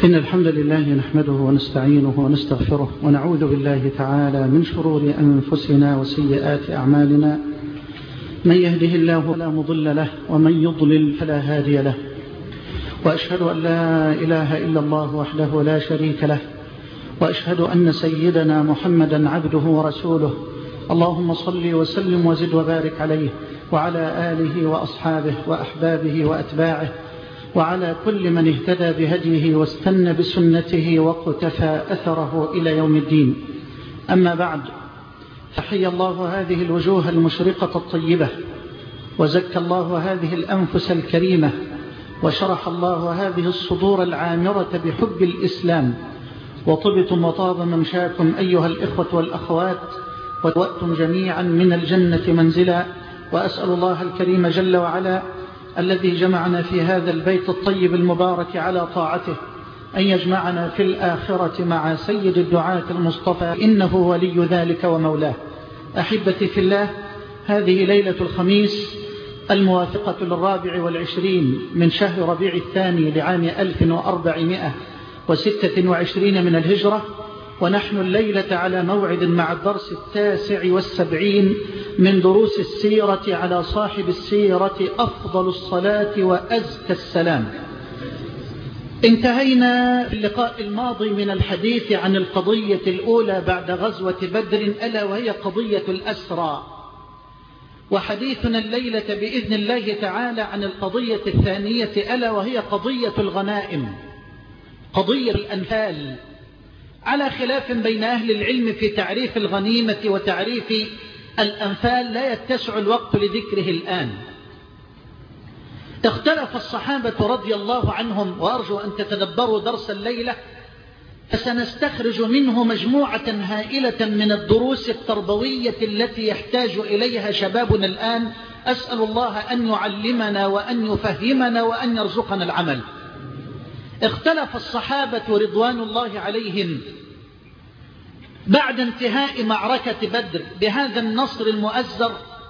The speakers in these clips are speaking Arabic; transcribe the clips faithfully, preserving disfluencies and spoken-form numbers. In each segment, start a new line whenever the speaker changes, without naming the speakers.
إن الحمد لله نحمده ونستعينه ونستغفره ونعوذ بالله تعالى من شرور أنفسنا وسيئات أعمالنا. من يهده الله فلا مضل له ومن يضلل فلا هادي له، وأشهد أن لا إله إلا الله وحده لا شريك له، وأشهد أن سيدنا محمدا عبده ورسوله. اللهم صل وسلم وزد وبارك عليه وعلى آله وأصحابه وأحبابه وأتباعه وعلى كل من اهتدى بهديه واستنى بسنته واقتفى أثره إلى يوم الدين. أما بعد، فحي الله هذه الوجوه المشرقة الطيبة، وزكى الله هذه الأنفس الكريمة، وشرح الله هذه الصدور العامرة بحب الإسلام، وطبتم وطاب ممشاكم أيها الإخوة والأخوات، وتوأتم جميعا من الجنة منزلا. وأسأل الله الكريم جل وعلا الذي جمعنا في هذا البيت الطيب المبارك على طاعته أن يجمعنا في الآخرة مع سيد الدعاة المصطفى، إنه ولي ذلك ومولاه. أحبتي في الله، هذه ليلة الخميس الموافقة للرابع والعشرين من شهر ربيع الثاني لعام ألف وأربعمائة وستة وعشرين من الهجرة، ونحن الليلة على موعد مع الدرس التاسع والسبعين من دروس السيرة على صاحب السيرة أفضل الصلاة وأزكى السلام. انتهينا في اللقاء الماضي من الحديث عن القضية الأولى بعد غزوة بدر، ألا وهي قضية الأسرى، وحديثنا الليلة بإذن الله تعالى عن القضية الثانية، ألا وهي قضية الغنائم، قضية الأنفال، على خلاف بين أهل العلم في تعريف الغنيمة وتعريف الأنفال لا يتسع الوقت لذكره الآن. اختلف الصحابة رضي الله عنهم، وأرجو أن تتدبروا درس الليلة، فسنستخرج منه مجموعة هائلة من الدروس التربوية التي يحتاج إليها شبابنا الآن. أسأل الله أن يعلمنا وأن يفهمنا وأن يرزقنا العمل. اختلف الصحابة رضوان الله عليهم بعد انتهاء معركة بدر بهذا النصر المؤزر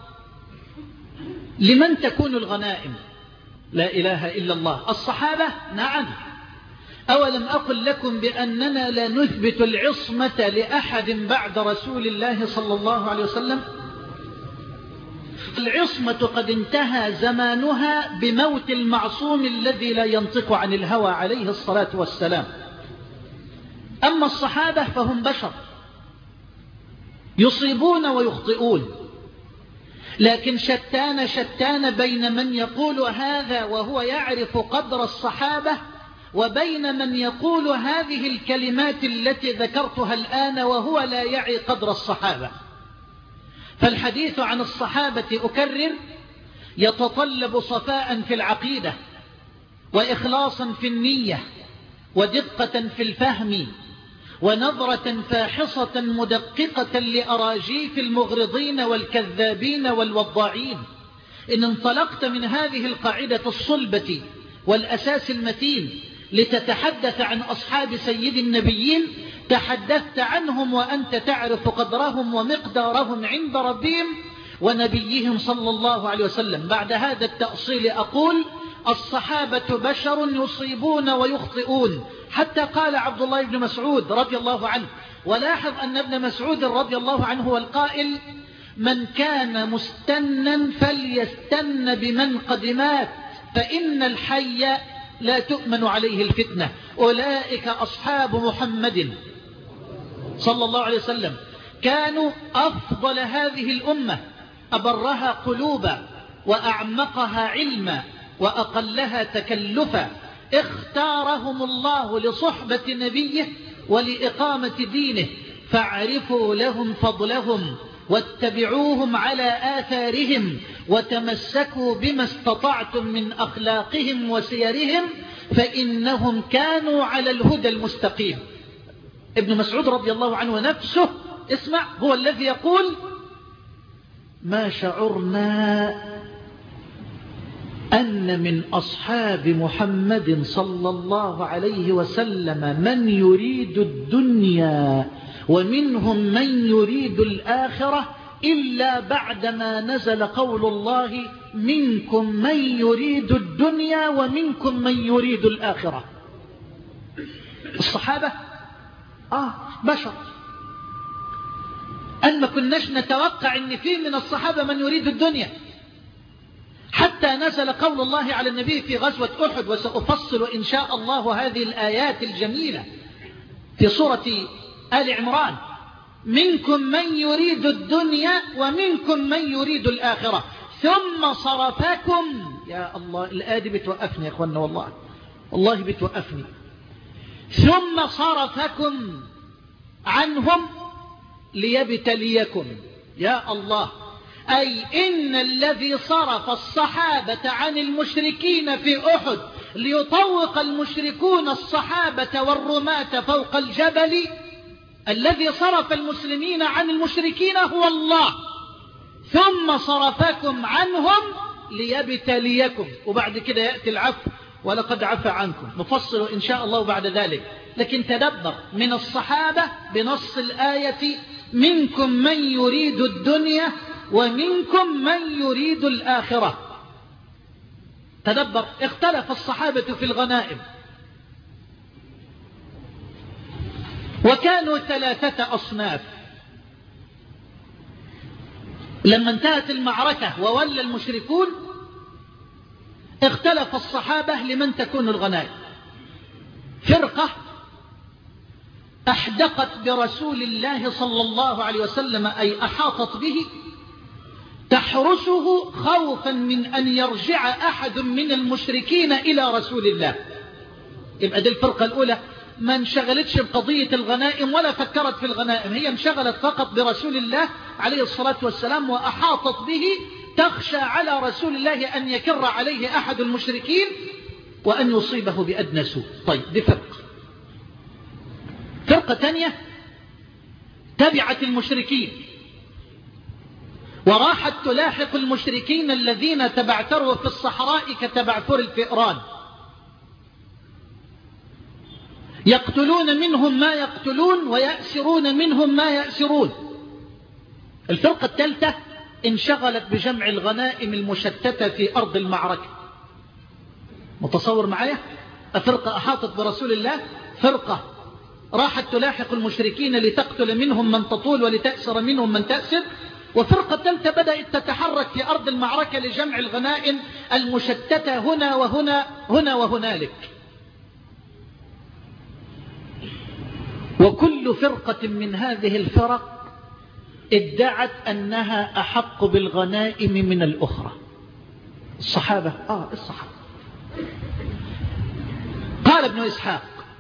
لمن تكون الغنائم. لا إله إلا الله. الصحابة نعم، أولم أقل لكم بأننا لا نثبت العصمة لأحد بعد رسول الله صلى الله عليه وسلم؟ العصمة قد انتهى زمانها بموت المعصوم الذي لا ينطق عن الهوى عليه الصلاة والسلام. أما الصحابة فهم بشر يصيبون ويخطئون، لكن شتان شتان بين من يقول هذا وهو يعرف قدر الصحابة، وبين من يقول هذه الكلمات التي ذكرتها الآن وهو لا يعي قدر الصحابة. فالحديث عن الصحابة أكرر يتطلب صفاء في العقيدة، وإخلاصا في النية، ودقة في الفهم، ونظرة فاحصة مدققة لأراجيف المغرضين والكذابين والوضاعين. إن انطلقت من هذه القاعدة الصلبة والأساس المتين لتتحدث عن أصحاب سيد النبيين، تحدثت عنهم وأنت تعرف قدرهم ومقدارهم عند ربهم ونبيهم صلى الله عليه وسلم. بعد هذا التأصيل أقول الصحابة بشر يصيبون ويخطئون، حتى قال عبد الله بن مسعود رضي الله عنه، ولاحظ أن ابن مسعود رضي الله عنه هو القائل: من كان مستنا فليستن بمن قد مات، فإن الحي لا تؤمن عليه الفتنة. أولئك أصحاب محمد صلى الله عليه وسلم، كانوا أفضل هذه الأمة، أبرها قلوبا وأعمقها علما وأقلها تكلفا. اختارهم الله لصحبة نبيه ولإقامة دينه، فاعرفوا لهم فضلهم واتبعوهم على آثارهم، وتمسكوا بما استطعتم من أخلاقهم وسيرهم، فإنهم كانوا على الهدى المستقيم. ابن مسعود رضي الله عنه نفسه، اسمع، هو الذي يقول: ما شعرنا أن من أصحاب محمد صلى الله عليه وسلم من يريد الدنيا ومنهم من يريد الآخرة إلا بعدما نزل قول الله: منكم من يريد الدنيا ومنكم من يريد الآخرة. الصحابة آه بشر، أن ما كناش نتوقع أن في من الصحابة من يريد الدنيا، حتى نزل قول الله على النبي في غزوة أحد، وسأفصل إن شاء الله هذه الآيات الجميلة في سورة آل عمران: منكم من يريد الدنيا ومنكم من يريد الآخرة ثم صرفكم. يا الله، الآية دي بتوقفني يا أخوانا، والله والله بتوقفني. ثم صرفكم عنهم ليبتليكم. يا الله، أي إن الذي صرف الصحابة عن المشركين في أحد ليطوق المشركون الصحابة والرماة فوق الجبل، الذي صرف المسلمين عن المشركين هو الله. ثم صرفكم عنهم ليبتليكم. وبعد كده يأتي العفو: ولقد عفى عنكم. نفصل إن شاء الله بعد ذلك. لكن تدبر من الصحابة بنص الآية: منكم من يريد الدنيا ومنكم من يريد الآخرة. تدبر. اختلف الصحابة في الغنائم، وكانوا ثلاثة أصناف. لما انتهت المعركة وولى المشركون، اختلف الصحابة لمن تكون الغنائم. فرقة أحدقت برسول الله صلى الله عليه وسلم، أي أحاطت به، تحرسه خوفا من أن يرجع أحد من المشركين إلى رسول الله. يبقى دي الفرقة الأولى، ما انشغلتش بقضية الغنائم ولا فكرت في الغنائم، هي انشغلت فقط برسول الله عليه الصلاة والسلام وأحاطت به، تخشى على رسول الله أن يكر عليه أحد المشركين وأن يصيبه بأدنى سوء. طيب، دي فرقة. فرقة تانية تبعت المشركين وراحت تلاحق المشركين الذين تبعثروا في الصحراء كتبعثر الفئران، يقتلون منهم ما يقتلون ويأسرون منهم ما يأسرون. الفرقة الثالثة انشغلت بجمع الغنائم المشتتة في أرض المعركة. متصور معايا؟ فرقة أحاطت برسول الله، فرقة راحت تلاحق المشركين لتقتل منهم من تطول ولتأسر منهم من تأسر، وفرقة ثالثة بدأت تتحرك في أرض المعركة لجمع الغنائم المشتتة هنا وهنا هنا وهنالك. وكل فرقة من هذه الفرق ادعت أنها أحق بالغنائم من الأخرى. الصحابة آه الصحابة قال ابن إسحاق: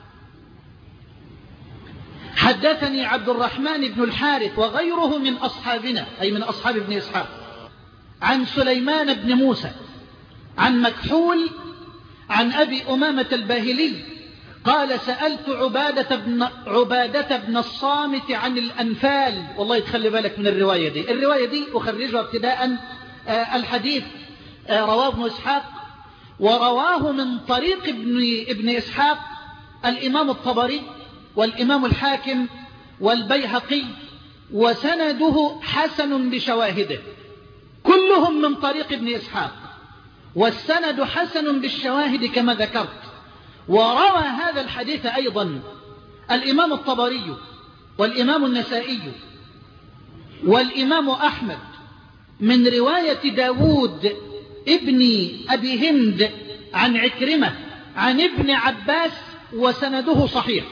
حدثني عبد الرحمن بن الحارث وغيره من أصحابنا، أي من أصحاب ابن إسحاق، عن سليمان بن موسى عن مكحول عن أبي أمامة الباهلي قال: سألت عبادة بن, عبادة بن الصامت عن الأنفال. والله تخلي بالك من الرواية دي، الرواية دي أخرجها ابتداء. آه الحديث آه رواه ابن إسحاق، ورواه من طريق ابن, ابن إسحاق الإمام الطبري والإمام الحاكم والبيهقي، وسنده حسن بشواهده، كلهم من طريق ابن إسحاق، والسند حسن بالشواهد كما ذكرت. وروى هذا الحديث أيضا الإمام الطبري والإمام النسائي والإمام أحمد من رواية داود ابن أبي هند عن عكرمة عن ابن عباس، وسنده صحيح.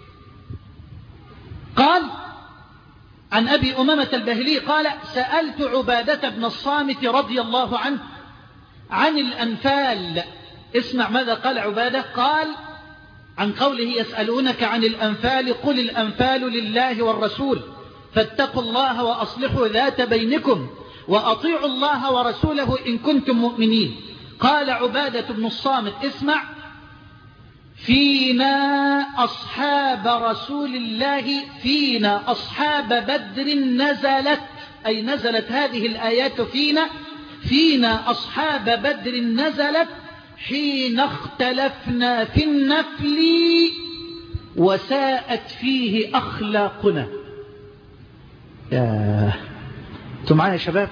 قال عن أبي أمامة الباهلي قال: سألت عبادة بن الصامت رضي الله عنه عن الأنفال. اسمع ماذا قال عبادة. قال عن قوله: يسألونك عن الأنفال قل الأنفال لله والرسول فاتقوا الله وأصلحوا ذات بينكم وأطيعوا الله ورسوله إن كنتم مؤمنين. قال عبادة بن الصامت: اسمع: فينا أصحاب رسول الله، فينا أصحاب بدر نزلت، أي نزلت هذه الآيات فينا، فينا أصحاب بدر نزلت حين اختلفنا في النفل وساءت فيه أخلاقنا. يا انتم معايا يا شباب؟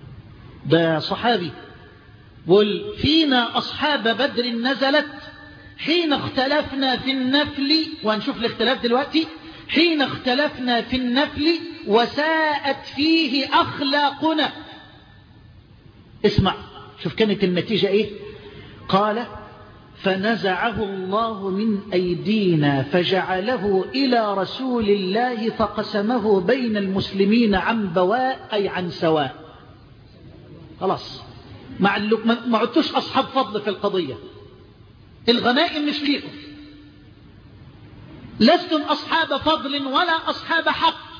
ده صحابي بقول: فينا أصحاب بدر نزلت حين اختلفنا في النفل، وهنشوف الاختلاف دلوقتي، حين اختلفنا في النفل وساءت فيه أخلاقنا. اسمع، شوف كانت النتيجة ايه؟ قال فنزعه الله من أيدينا فجعله إلى رسول الله فقسمه بين المسلمين عن بواء، أي عن سواء. خلاص، ما عدتوش أصحاب فضل في القضية، الغنائم مش ليكم، لستم أصحاب فضل ولا أصحاب حق،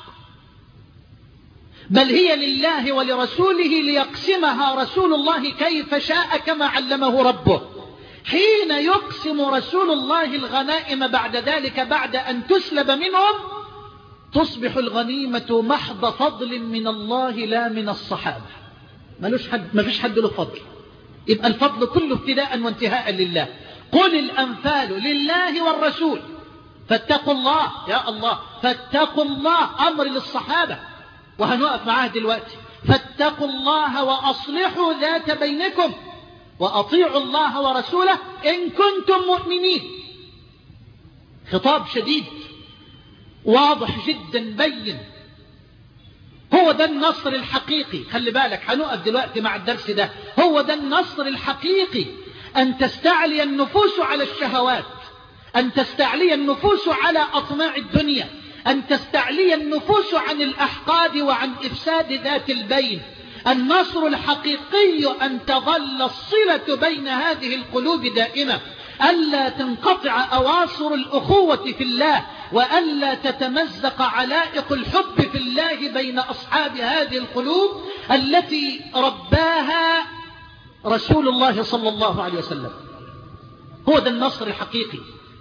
بل هي لله ولرسوله ليقسمها رسول الله كيف شاء كما علمه ربه. حين يقسم رسول الله الغنائم بعد ذلك بعد أن تسلب منهم، تصبح الغنيمة محض فضل من الله لا من الصحابة. ملوش حد، ما فيش حد له فضل، يبقى الفضل كله ابتداء وانتهاء لله. قل الأنفال لله والرسول فاتقوا الله، يا الله فاتقوا الله، أمر للصحابة وهنوقف معاه دلوقتي. فاتقوا الله وأصلحوا ذات بينكم وأطيعوا الله ورسوله إن كنتم مؤمنين. خطاب شديد واضح جدا بين، هو ده النصر الحقيقي. خلي بالك، هنوقف دلوقتي مع الدرس ده. هو ده النصر الحقيقي، أن تستعلي النفوس على الشهوات، أن تستعلي النفوس على أطماع الدنيا، أن تستعلي النفوس عن الأحقاد وعن إفساد ذات البين. النصر الحقيقي أن تظل الصلة بين هذه القلوب دائمة، ألا تنقطع أواصر الأخوة في الله، وألا تتمزق علائق الحب في الله بين أصحاب هذه القلوب التي رباها رسول الله صلى الله عليه وسلم. هو ده النصر الحقيقي.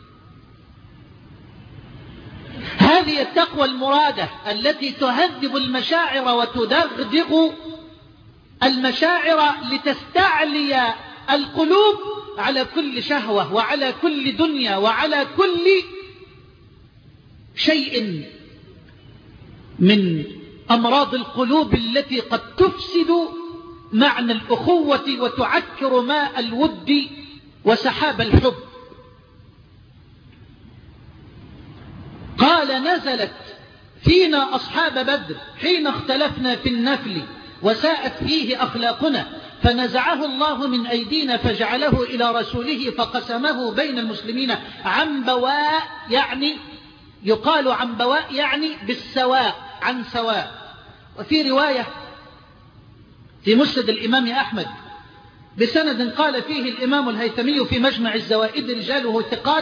هذه التقوى المرادة التي تهذب المشاعر وتدغدغ المشاعر لتستعلي القلوب على كل شهوة وعلى كل دنيا وعلى كل شيء من أمراض القلوب التي قد تفسد معنى الأخوة وتعكر ماء الود وسحاب الحب. قال نزلت فينا أصحاب بدر حين اختلفنا في النفل وساءت فيه أخلاقنا فنزعه الله من أيدينا فجعله إلى رسوله فقسمه بين المسلمين عن بواء، يعني يقال عن بواء يعني بالسواء، عن سواء. وفي رواية في مسند الإمام أحمد بسند قال فيه الإمام الهيثمي في مجمع الزوائد رجاله ثقات،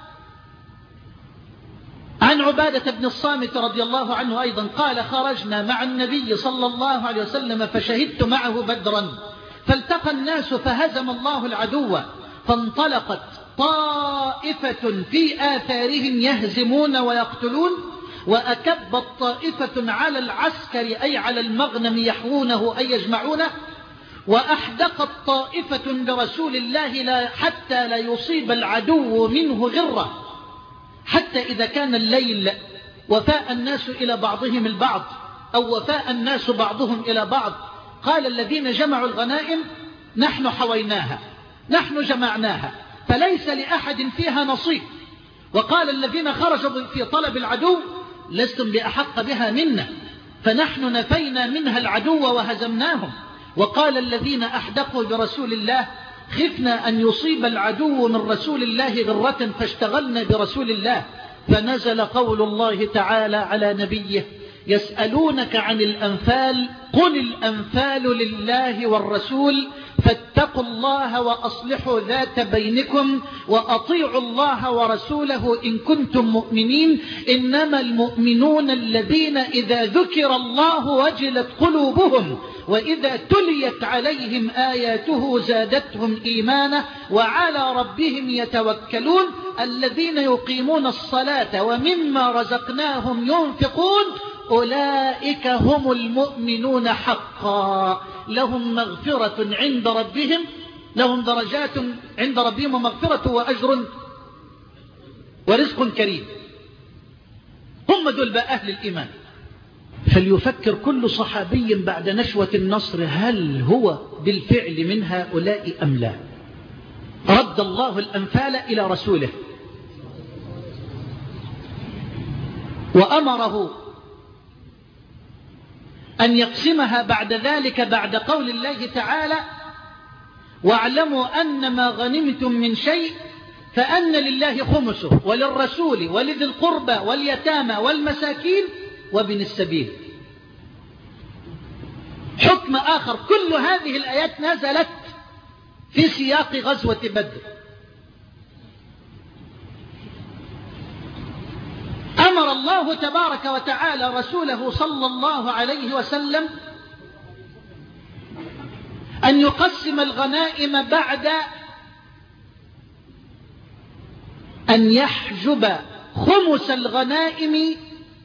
عن عبادة بن الصامت رضي الله عنه أيضا قال خرجنا مع النبي صلى الله عليه وسلم فشهدت معه بدرا فالتقى الناس فهزم الله العدو فانطلقت طائفة في آثارهم يهزمون ويقتلون وأكبت طائفة على العسكر أي على المغنم يحوونه أي يجمعونه وأحدقت طائفة برسول الله لا حتى لا يصيب العدو منه غرة، حتى إذا كان الليل وفاء الناس إلى بعضهم البعض أو وفاء الناس بعضهم إلى بعض قال الذين جمعوا الغنائم نحن حويناها، نحن جمعناها فليس لأحد فيها نصيب. وقال الذين خرجوا في طلب العدو لستم بأحق بها منا فنحن نفينا منها العدو وهزمناهم. وقال الذين أحدقوا برسول الله خفنا أن يصيب العدو من رسول الله غرة فاشتغلنا برسول الله. فنزل قول الله تعالى على نبيه يسألونك عن الأنفال قل الأنفال لله والرسول فاتقوا الله وأصلحوا ذات بينكم وأطيعوا الله ورسوله إن كنتم مؤمنين إنما المؤمنون الذين إذا ذكر الله وجلت قلوبهم وإذا تليت عليهم آياته زادتهم إيمانا وعلى ربهم يتوكلون الذين يقيمون الصلاة ومما رزقناهم ينفقون أولئك هم المؤمنون حقا لهم مغفرة عند ربهم لهم درجات عند ربهم ومغفرة وأجر ورزق كريم. هم دول بقى أهل الإيمان. فليفكر كل صحابي بعد نشوة النصر هل هو بالفعل من هؤلاء أم لا. رد رد الله الأنفال إلى رسوله وأمره أن يقسمها بعد ذلك بعد قول الله تعالى واعلموا أن ما غنمتم من شيء فأن لله خمسه وللرسول ولذي القربى واليتامى والمساكين وابن السبيل. حكم آخر، كل هذه الآيات نزلت في سياق غزوة بدر. أمر الله تبارك وتعالى رسوله صلى الله عليه وسلم أن يقسم الغنائم بعد أن يحجب خمس الغنائم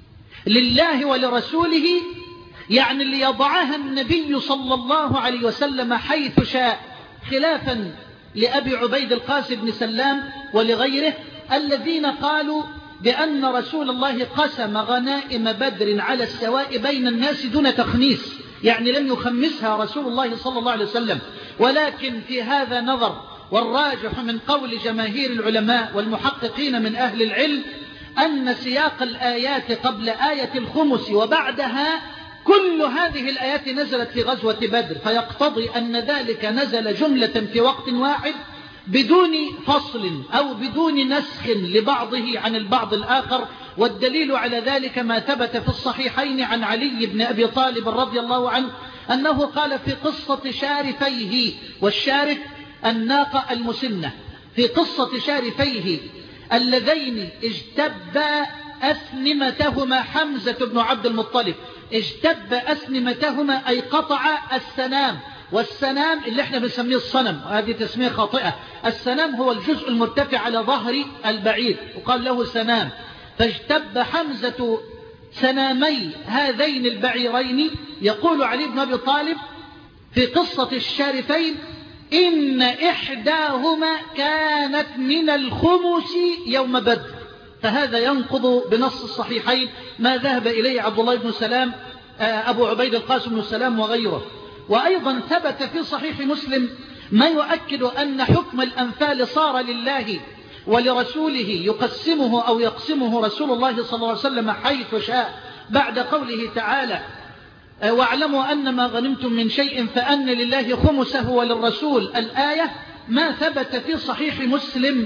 لله ولرسوله، يعني ليضعها النبي صلى الله عليه وسلم حيث شاء، خلافا لأبي عبيد القاسم بن سلام ولغيره الذين قالوا بأن رسول الله قسم غنائم بدر على السواء بين الناس دون تخميس، يعني لم يخمسها رسول الله صلى الله عليه وسلم. ولكن في هذا نظر، والراجح من قول جماهير العلماء والمحققين من أهل العلم أن سياق الآيات قبل آية الخمس وبعدها كل هذه الآيات نزلت في غزوة بدر، فيقتضي أن ذلك نزل جملة في وقت واحد بدون فصل أو بدون نسخ لبعضه عن البعض الآخر. والدليل على ذلك ما ثبت في الصحيحين عن علي بن أبي طالب رضي الله عنه أنه قال في قصة شارفيه، والشارف الناقة المسنة، في قصة شارفيه اللذين اجتبا أسنمتهما حمزة بن عبد المطلب، اجتب أسنمتهما أي قطع السنام، والسنام اللي احنا بنسميه الصنم، وهذه تسمية خاطئة. السنام هو الجزء المرتفع على ظهر البعير وقال له سنام. فاجتب حمزة سنامي هذين البعيرين. يقول علي بن أبي طالب في قصة الشارفين إن إحداهما كانت من الخمس يوم بدر، فهذا ينقض بنص الصحيحين ما ذهب إليه عبد الله بن سلام أبو عبيد القاسم بن سلام وغيره. وأيضا ثبت في صحيح مسلم ما يؤكد أن حكم الأنفال صار لله ولرسوله يقسمه أو يقسمه رسول الله صلى الله عليه وسلم حيث شاء، بعد قوله تعالى واعلموا أن ما غنمتم من شيء فأن لله خمسه وللرسول الآية. ما ثبت في صحيح مسلم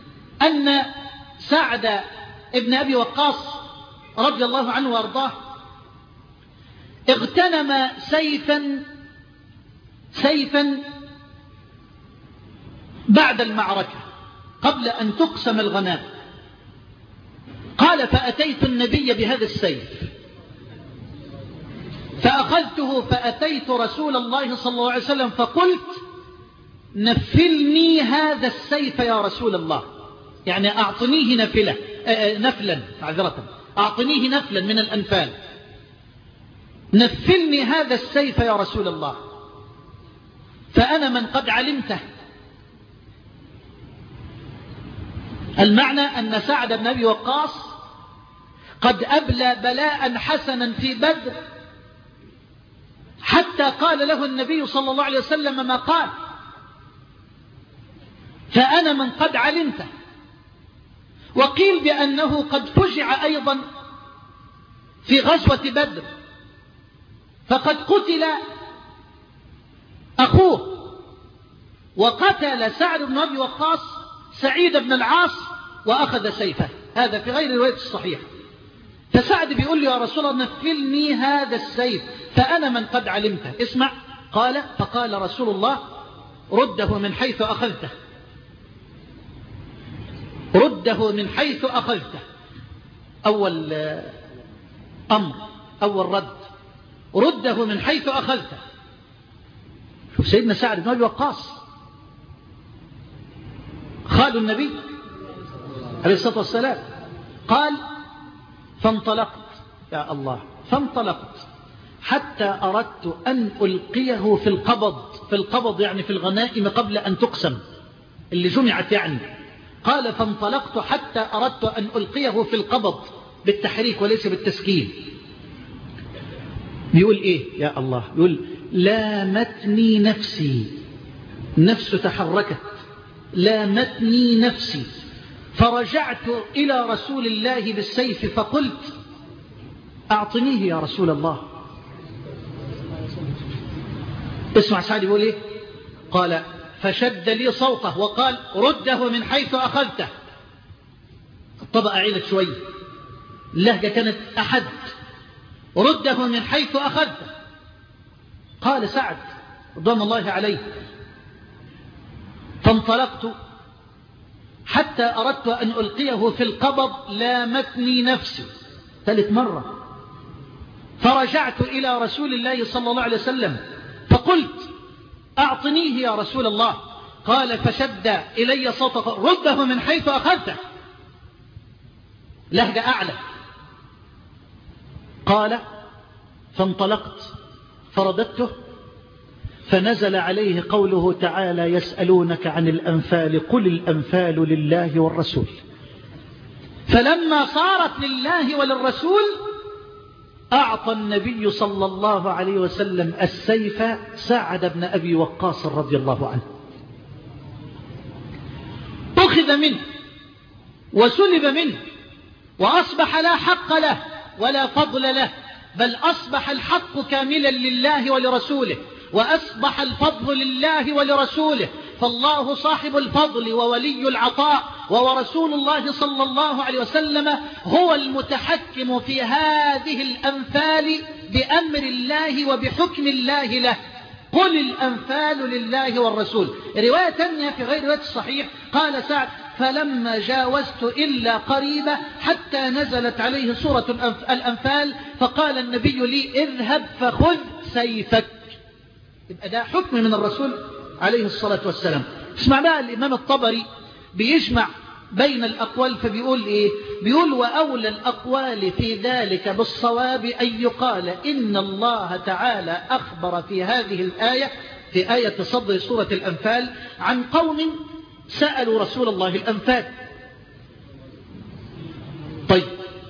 أن سعد ابن أبي وقاص رضي الله عنه وارضاه اغتنم سيفا سيفا بعد المعركة قبل أن تقسم الغنائم. قال فأتيت النبي بهذا السيف فأخذته فأتيت رسول الله صلى الله عليه وسلم فقلت نفلني هذا السيف يا رسول الله، يعني أعطنيه نفلة نفلا معذرة أعطنيه نفلا من الأنفال، نفلني هذا السيف يا رسول الله فأنا من قد علمته. المعنى أن سعد بن أبي وقاص قد أبلى بلاء حسنا في بدر حتى قال له النبي صلى الله عليه وسلم ما قال، فأنا من قد علمته. وقيل بأنه قد فجع أيضا في غزوة بدر، فقد قتل أخوه، وقتل سعد بن أبي وقاص سعيد بن العاص وأخذ سيفه، هذا في غير رواية الصحيح. فسعد بيقول لي يا رسول الله نفلني هذا السيف فأنا من قد علمته. اسمع، قال فقال رسول الله رده من حيث أخذته، رده من حيث أخذته. أول أمر، أول رد، رده من حيث أخذته. شوف سيدنا سعد بن أبي وقاص خال النبي عليه الصلاة والسلام، قال فانطلقت يا الله فانطلقت حتى أردت أن ألقيه في القبض، في القبض يعني في الغنائم قبل أن تقسم اللي جمعت يعني. قال فانطلقت حتى أردت أن ألقيه في القبض بالتحريك وليس بالتسكين. بيقول إيه يا الله؟ بيقول لامتني نفسي، نفسه تحركت لامتني نفسي فرجعت إلى رسول الله بالسيف فقلت أعطنيه يا رسول الله. اسمع سعد يقول إيه؟ قال فشد لي صوته وقال رده من حيث أخذته. الطبقة عيلت شوية، اللهجة كانت أحد. رده من حيث أخذته. قال سعد رضوان الله عليه فانطلقت حتى أردت أن ألقيه في القبض لامتني نفسي ثالث مرة. فرجعت إلى رسول الله صلى الله عليه وسلم فقلت أعطنيه يا رسول الله. قال فشد إلي صوته رده من حيث أخذته. لهجة أعلى. قال فانطلقت فرددته فنزل عليه قوله تعالى يسألونك عن الأنفال قل الأنفال لله والرسول. فلما صارت لله وللرسول أعطى النبي صلى الله عليه وسلم السيف سعد بن أبي وقاص رضي الله عنه. أخذ منه وسلب منه وأصبح لا حق له ولا فضل له، بل أصبح الحق كاملا لله ولرسوله، وأصبح الفضل لله ولرسوله. فالله صاحب الفضل وولي العطاء، ورسول الله صلى الله عليه وسلم هو المتحكم في هذه الأنفال بأمر الله وبحكم الله له. قل الأنفال لله والرسول. رواية تانية في غير رواية الصحيح قال سعد فلما جاوزت إلا قريبة حتى نزلت عليه سورة الأنفال فقال النبي لي اذهب فخذ سيفك. يبقى ده حكم من الرسول عليه الصلاة والسلام. اسمع بقى الإمام الطبري بيجمع بين الأقوال فبيقول إيه؟ بيقول وأولى الأقوال في ذلك بالصواب أن يقال إن الله تعالى أخبر في هذه الآية في آية صدر سورة الأنفال عن قوم سألوا رسول الله الأنفال. طيب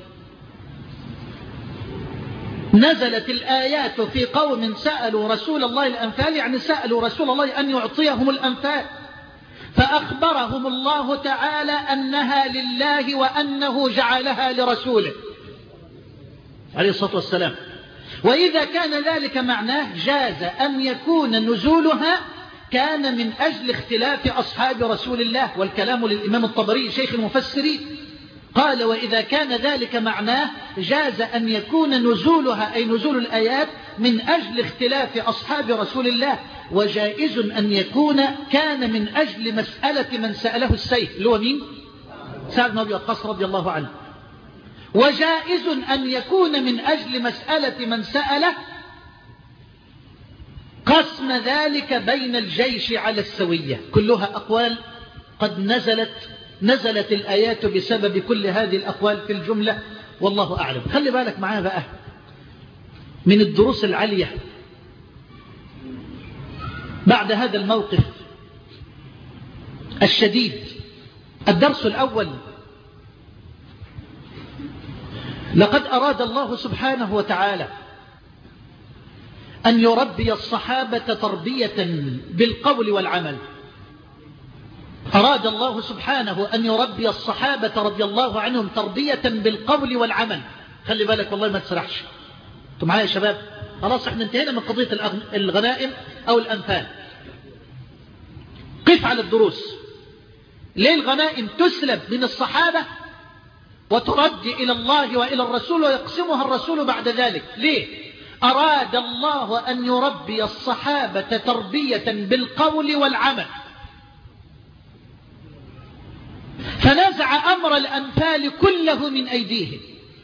نزلت الآيات في قوم سألوا رسول الله الأنفال، يعني سألوا رسول الله أن يعطيهم الأنفال، فأخبرهم الله تعالى أنها لله وأنه جعلها لرسوله عليه الصلاة والسلام. وإذا كان ذلك معناه جاز أن يكون نزولها كان من أجل اختلاف أصحاب رسول الله، والكلام للإمام الطبري شيخ المفسرين. قال وإذا كان ذلك معناه جاز أن يكون نزولها أي نزول الآيات من أجل اختلاف أصحاب رسول الله، وجائز أن يكون كان من أجل مسألة من سأله السيف اللي هو مين؟ سعد بن أبي وقاص رضي الله عنه. وجائز أن يكون من أجل مسألة من سأله قسم ذلك بين الجيش على السوية. كلها أقوال قد نزلت نزلت الآيات بسبب كل هذه الأقوال في الجملة، والله أعلم. خلي بالك معايا بقى من الدروس العالية بعد هذا الموقف الشديد. الدرس الأول: لقد أراد الله سبحانه وتعالى أن يربي الصحابة تربية بالقول والعمل. أراد الله سبحانه أن يربي الصحابة رضي الله عنهم تربية بالقول والعمل. خلي بالك والله ما تسرحش. انتوا معايا يا شباب؟ خلاص احنا انتهينا من قضية الغنائم أو الأنفال. قف على الدروس. ليه الغنائم تسلب من الصحابة وترد إلى الله وإلى الرسول ويقسمها الرسول بعد ذلك؟ ليه؟ أراد الله أن يربي الصحابة تربية بالقول والعمل، فنزع أمر الأنفال كله من أيديهم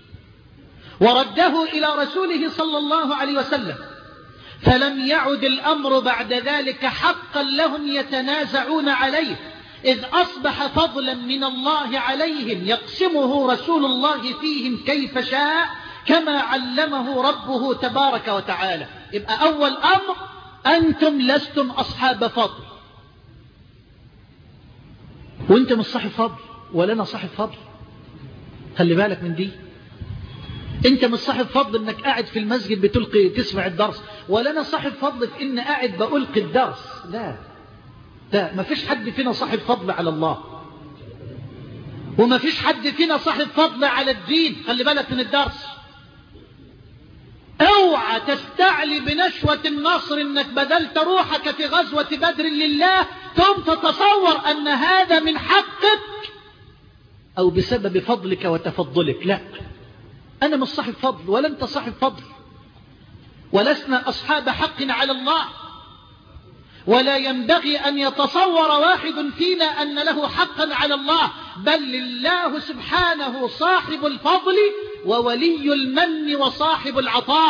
ورده إلى رسوله صلى الله عليه وسلم، فلم يعد الأمر بعد ذلك حقا لهم يتنازعون عليه، إذ أصبح فضلا من الله عليهم يقسمه رسول الله فيهم كيف شاء كما علمه ربه تبارك وتعالى. يبقى أول أمر: أنتم لستم أصحاب فضل، وانت مش صاحب فضل ولا انا صاحب فضل. خلي بالك من دي. انت مش صاحب فضل انك قاعد في المسجد بتلقي تسمع الدرس، ولا انا صاحب فضل في ان قاعد بألقي الدرس. لا، لا، ما فيش حد فينا صاحب فضل على الله، وما فيش حد فينا صاحب فضل على الدين. خلي بالك من الدرس. اوعى تستعلي بنشوة النصر انك بذلت روحك في غزوة بدر لله ثم تتصور ان هذا من حقك او بسبب فضلك وتفضلك. لا، انا مش صاحب فضل ولا انت صاحب فضل، ولسنا اصحاب حق على الله، ولا ينبغي ان يتصور واحد فينا ان له حقا على الله، بل الله سبحانه صاحب الفضل وولي المن وصاحب العطاء.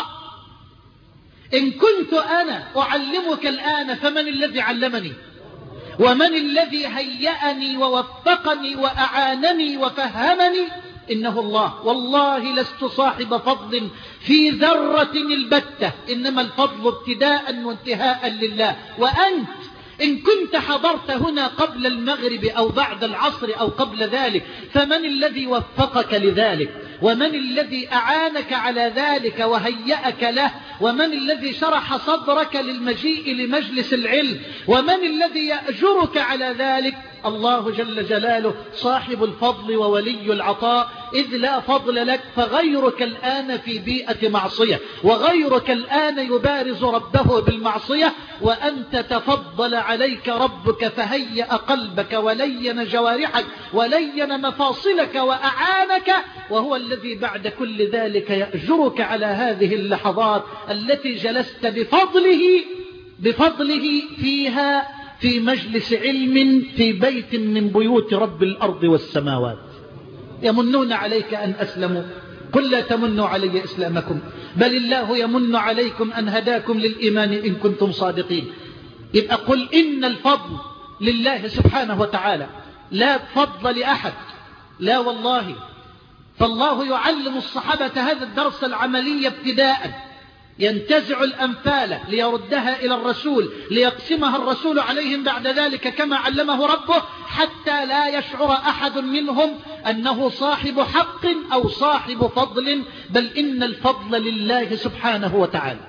إن كنت أنا أعلمك الآن فمن الذي علمني؟ ومن الذي هيأني ووفقني وأعانني وفهمني؟ إنه الله. والله لست صاحب فضل في ذرة البتة، إنما الفضل ابتداء وانتهاء لله. وأنت إن كنت حضرت هنا قبل المغرب أو بعد العصر أو قبل ذلك فمن الذي وفقك لذلك؟ ومن الذي أعانك على ذلك وهيأك له؟ ومن الذي شرح صدرك للمجيء لمجلس العلم؟ ومن الذي يأجرك على ذلك؟ الله جل جلاله صاحب الفضل وولي العطاء. إذ لا فضل لك فغيرك الآن في بيئة معصية، وغيرك الآن يبارز ربه بالمعصية، وأنت تفضل عليك ربك فهيأ قلبك ولين جوارحك ولين مفاصلك وأعانك، وهو الذي بعد كل ذلك يأجرك على هذه اللحظات التي جلست بفضله بفضله فيها في مجلس علم في بيت من بيوت رب الأرض والسماوات. يمنون عليك أن أسلموا، قل لا تمنوا علي إسلامكم بل الله يمن عليكم أن هداكم للإيمان إن كنتم صادقين. يبقى قل إن الفضل لله سبحانه وتعالى، لا فضل لأحد، لا والله. فالله يعلم الصحابة هذا الدرس العملي ابتداء، ينتزع الأنفال ليردها إلى الرسول ليقسمها الرسول عليهم بعد ذلك كما علمه ربه، حتى لا يشعر أحد منهم أنه صاحب حق أو صاحب فضل، بل إن الفضل لله سبحانه وتعالى.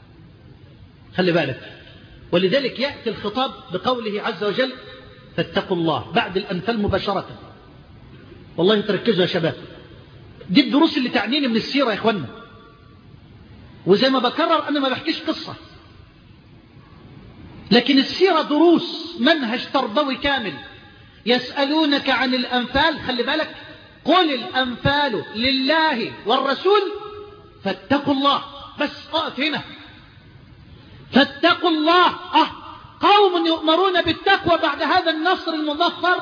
خلي بالك. ولذلك يأتي الخطاب بقوله عز وجل فاتقوا الله بعد الأنفال مباشرة. والله تركزوا يا شباب، دي الدروس اللي تعنيني من السيرة يا إخوانا. وزي ما بكرر أنا ما بحكيش قصة، لكن السيرة دروس، منهج تربوي كامل. يسألونك عن الأنفال، خلي بالك، قل الأنفال لله والرسول فاتقوا الله. بس اقف هنا، فاتقوا الله. أه قوم يؤمرون بالتقوى بعد هذا النصر المظفر،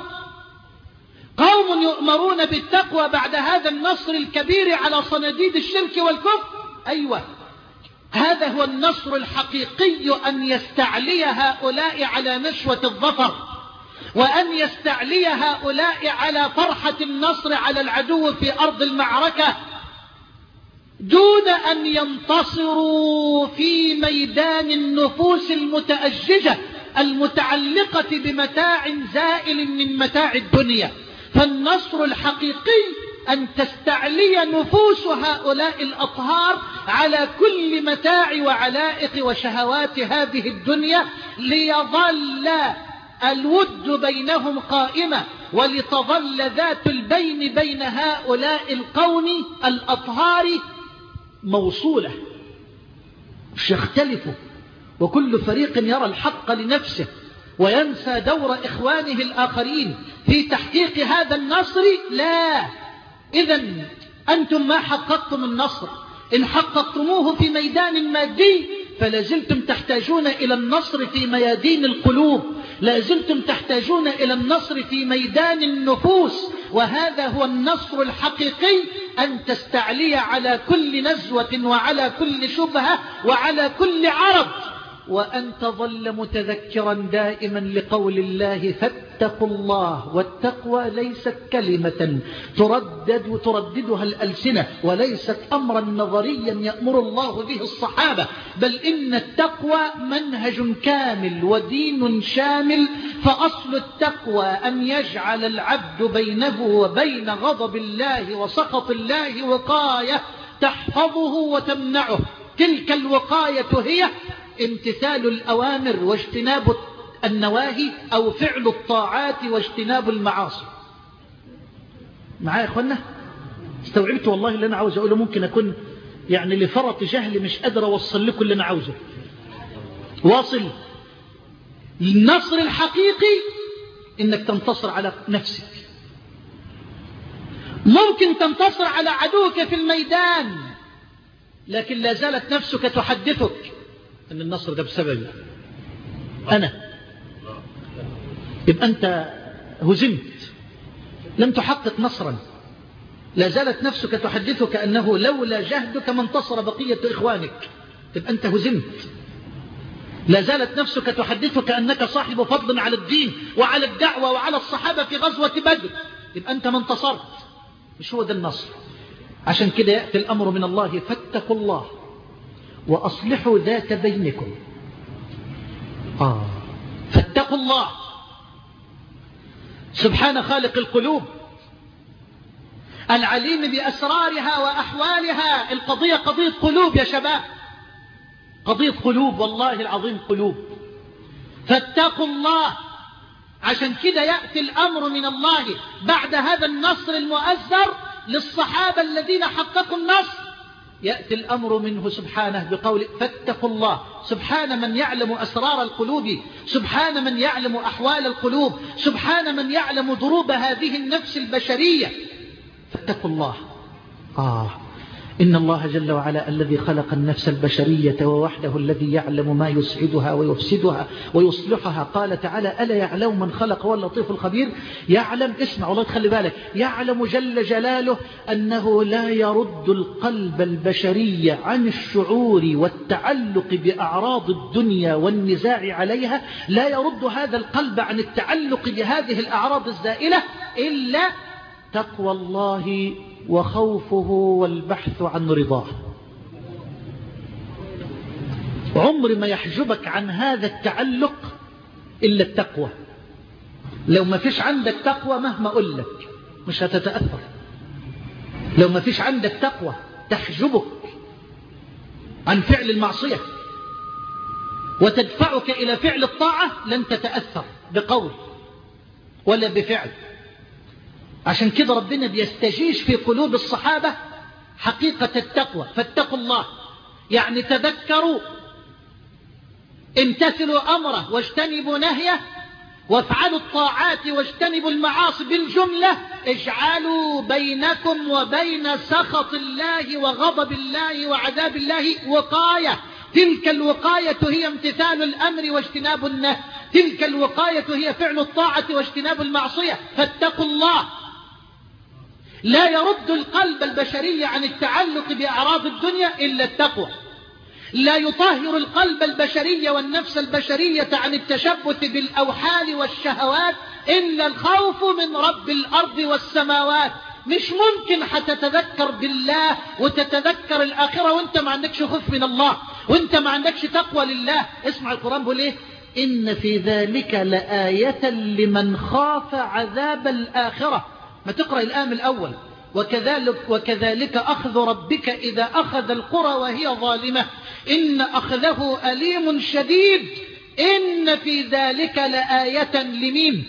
قوم يؤمرون بالتقوى بعد هذا النصر الكبير على صناديد الشرك والكفر. أيوة، هذا هو النصر الحقيقي، أن يستعلي هؤلاء على نشوة الظفر، وأن يستعلي هؤلاء على فرحة النصر على العدو في أرض المعركة، دون أن ينتصروا في ميدان النفوس المتأججة المتعلقة بمتاع زائل من متاع الدنيا. فالنصر الحقيقي أن تستعلي نفوس هؤلاء الأطهار على كل متاع وعلائق وشهوات هذه الدنيا، ليظل الود بينهم قائمة، ولتظل ذات البين بين هؤلاء القوم الأطهار موصولة، مش يختلفوا، وكل فريق يرى الحق لنفسه وينسى دور إخوانه الآخرين في تحقيق هذا النصر. لا، إذن أنتم ما حققتم النصر، إن حققتموه في ميدان مادي فلازلتم تحتاجون إلى النصر في ميادين القلوب، لازلتم تحتاجون إلى النصر في ميدان النفوس. وهذا هو النصر الحقيقي، أن تستعلي على كل نزوة وعلى كل شبهة وعلى كل عرض، وأن تظل متذكرا دائما لقول الله فاتقوا الله. والتقوى ليست كلمة تردد وترددها الألسنة، وليست أمرا نظريا يأمر الله به الصحابة، بل إن التقوى منهج كامل ودين شامل. فأصل التقوى أن يجعل العبد بينه وبين غضب الله وسخط الله وقاية تحفظه وتمنعه. تلك الوقاية هي امتثال الأوامر واجتناب النواهي أو فعل الطاعات واجتناب المعاصي. معايا يا إخوانا؟ استوعبت والله اللي أنا عاوز أقوله. ممكن أكون يعني لفرط جهل مش قادر أوصل لكم اللي أنا عاوزه. واصل. النصر الحقيقي إنك تنتصر على نفسك. ممكن تنتصر على عدوك في الميدان، لكن لا زالت نفسك تحدثك أن النصر ده بسببي أنا. يبقى أنت هزمت، لم تحقق نصرا. لا زالت نفسك تحدثك أنه لولا جهدك ما انتصر بقية إخوانك. يبقى أنت هزمت. لا زالت نفسك تحدثك أنك صاحب فضل على الدين وعلى الدعوة وعلى الصحابة في غزوة بدر. يبقى أنت ما انتصرت. مش هو ده النصر. عشان كده يأتي الأمر من الله: فاتقوا الله وأصلحوا ذات بينكم. آه فاتقوا الله. سبحان خالق القلوب العليم بأسرارها وأحوالها. القضية قضية قلوب يا شباب، قضية قلوب، والله العظيم قلوب. فاتقوا الله. عشان كده يأتي الأمر من الله بعد هذا النصر المؤثر للصحابة الذين حققوا النصر. يأتي الأمر منه سبحانه بقول: فاتقوا الله. سبحان من يعلم أسرار القلوب، سبحان من يعلم أحوال القلوب، سبحان من يعلم ضروب هذه النفس البشرية. فاتقوا الله. آه إن الله جل وعلا الذي خلق النفس البشرية ووحده الذي يعلم ما يسعدها ويفسدها ويصلحها. قال تعالى: ألا يعلم من خلق واللطيف الخبير. يعلم، اسمع والله تخلي بالك، يعلم جل جلاله أنه لا يرد القلب البشري عن الشعور والتعلق بأعراض الدنيا والنزاع عليها. لا يرد هذا القلب عن التعلق بهذه الأعراض الزائلة إلا تقوى الله وخوفه والبحث عن رضاه. عمر ما يحجبك عن هذا التعلق إلا التقوى. لو ما فيش عندك تقوى مهما أقول لك مش هتتأثر. لو ما فيش عندك تقوى تحجبك عن فعل المعصية وتدفعك إلى فعل الطاعة لن تتأثر بقول ولا بفعل. عشان كده ربنا بيستجيش في قلوب الصحابة حقيقة التقوى. فاتقوا الله يعني تذكروا، امتثلوا أمره واجتنبوا نهيه، وافعلوا الطاعات واجتنبوا المعاصي. بالجملة اجعلوا بينكم وبين سخط الله وغضب الله وعذاب الله وقاية. تلك الوقاية هي امتثال الأمر واجتناب النهي، تلك الوقاية هي فعل الطاعة واجتناب المعصية. فاتقوا الله. لا يرد القلب البشري عن التعلق بأعراض الدنيا إلا التقوى. لا يطهر القلب البشري والنفس البشرية عن التشبث بالأوحال والشهوات إلا الخوف من رب الأرض والسماوات. مش ممكن حتتذكر بالله وتتذكر الآخرة وانت ما عندكش خوف من الله وانت ما عندكش تقوى لله. اسمع القرآن بيقول ايه: إن في ذلك لآية لمن خاف عذاب الآخرة. ما تقرأ الآية الأول: وكذلك, وكذلك أخذ ربك إذا أخذ القرى وهي ظالمة إن أخذه أليم شديد. إن في ذلك لآية لمين؟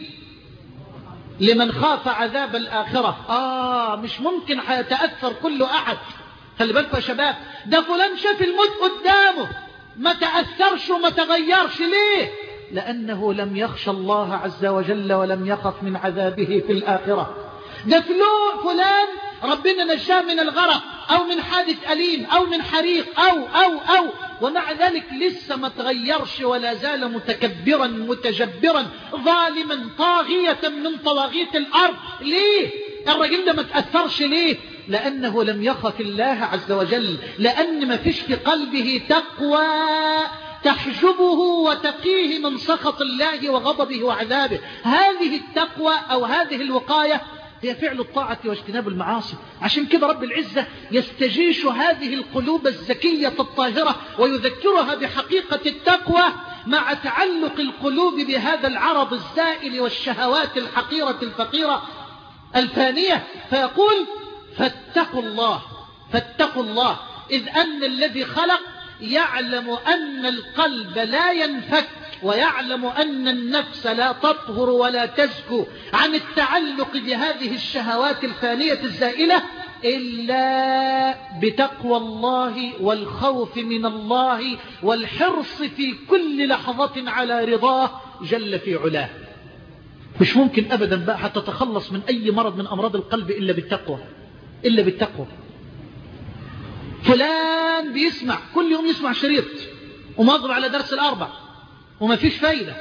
لمن خاف عذاب الآخرة. آه مش ممكن هيتأثر كل أحد. خلي بالكم يا شباب، ده فلان شاف الموت قدامه ما تأثرش وما تغيرش. ليه؟ لأنه لم يخشى الله عز وجل ولم يخف من عذابه في الآخرة. ده فلان ربنا نجاه من الغرق أو من حادث أليم أو من حريق أو أو أو ومع ذلك لسه ما تغيرش ولا زال متكبرا متجبرا ظالما طاغية من طواغيت الأرض. ليه؟ الرجل ده ما تأثرش. ليه؟ لأنه لم يخف الله عز وجل، لأن ما فيش في قلبه تقوى تحجبه وتقيه من سخط الله وغضبه وعذابه. هذه التقوى أو هذه الوقاية هي فعل الطاعة واجتناب المعاصي. عشان كده رب العزة يستجيش هذه القلوب الزكية الطاهرة ويذكرها بحقيقة التقوى مع تعلق القلوب بهذا العرض الزائل والشهوات الحقيرة الفقيرة الفانية. فيقول: فاتقوا الله. فاتقوا الله إذ أن الذي خلق يعلم أن القلب لا ينفك ويعلم أن النفس لا تطهر ولا تزكو عن التعلق بهذه الشهوات الفانية الزائلة إلا بتقوى الله والخوف من الله والحرص في كل لحظة على رضاه جل في علاه. مش ممكن أبدا بقى حتى تتخلص من أي مرض من أمراض القلب إلا بالتقوى، إلا بالتقوى. فلان بيسمع كل يوم يسمع شريط ومواظب على درس الأربع وما فيش فايدة،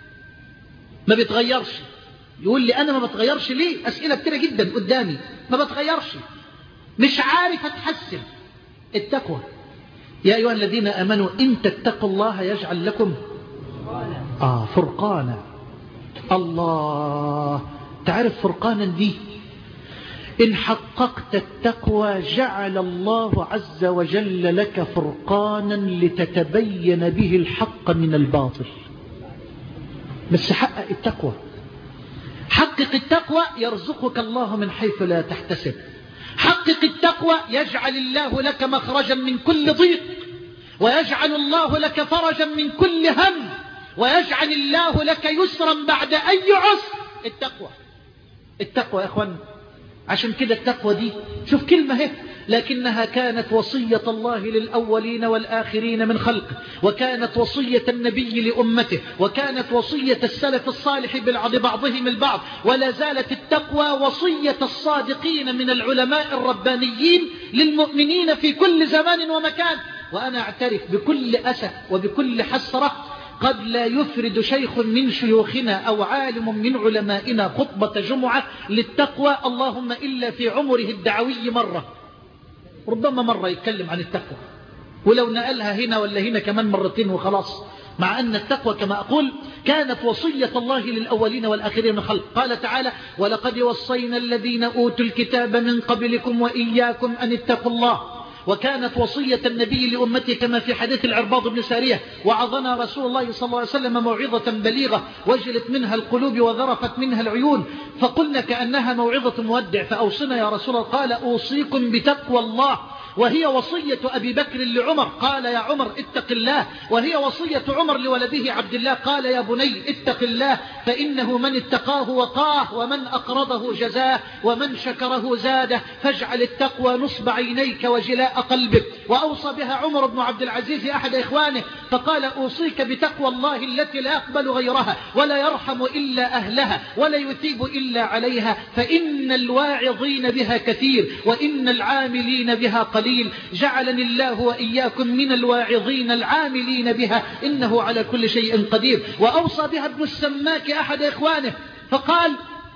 ما بيتغيرش. يقول لي أنا ما بتغيرش ليه؟ أسئلة كتيرة جدا قدامي، ما بتغيرش، مش عارف أتحسن. التقوى. يا أيها الذين آمنوا إن تتقوا الله يجعل لكم آه فرقانا. الله، تعرف فرقانا دي؟ إن حققت التقوى جعل الله عز وجل لك فرقانا لتتبين به الحق من الباطل. بس حقق التقوى، حقق التقوى يرزقك الله من حيث لا تحتسب. حقق التقوى يجعل الله لك مخرجا من كل ضيق، ويجعل الله لك فرجا من كل هم، ويجعل الله لك يسرا بعد أي عسر. التقوى، التقوى يا أخوان. عشان كده التقوى دي شوف كلمة هي، لكنها كانت وصية الله للأولين والآخرين من خلقه، وكانت وصية النبي لأمته، وكانت وصية السلف الصالح ببعضهم البعض، ولا زالت التقوى وصية الصادقين من العلماء الربانيين للمؤمنين في كل زمان ومكان. وأنا أعترف بكل أسف وبكل حسرة قد لا يفرد شيخ من شيوخنا أو عالم من علمائنا خطبة جمعة للتقوى اللهم إلا في عمره الدعوي مرة، ربما مرة يتكلم عن التقوى، ولو نقلها هنا ولا هنا كمان مرتين وخلاص. مع أن التقوى كما أقول كانت وصية الله للأولين والآخرين من خلق. قال تعالى ولقد وصينا الذين أوتوا الكتاب من قبلكم وإياكم أن اتقوا الله. وكانت وصية النبي لأمته كما في حديث العرباض بن سارية وعظنا رسول الله صلى الله عليه وسلم موعظة بليغة وجلت منها القلوب وذرفت منها العيون، فقلنا كأنها موعظة مودع فأوصنا يا رسول الله. قال أوصيكم بتقوى الله، وهي وصية أبي بكر لعمر قال يا عمر اتق الله، وهي وصية عمر لولده عبد الله قال يا بني اتق الله فإنه من اتقاه وقاه ومن أقرضه جزاه ومن شكره زاده، فاجعل التقوى نصب عينيك وجلاء قلبك. وأوصى بها عمر بن عبد العزيز أحد إخوانه فقال أوصيك بتقوى الله التي لا يقبل غيرها ولا يرحم إلا أهلها ولا يثيب إلا عليها، فإن الواعظين بها كثير وإن العاملين بها قليل. جعلني الله وإياكم من الواعظين العاملين بها إنه على كل شيء قدير. وأوصى بها ابن السماك أحد إخوانه فقال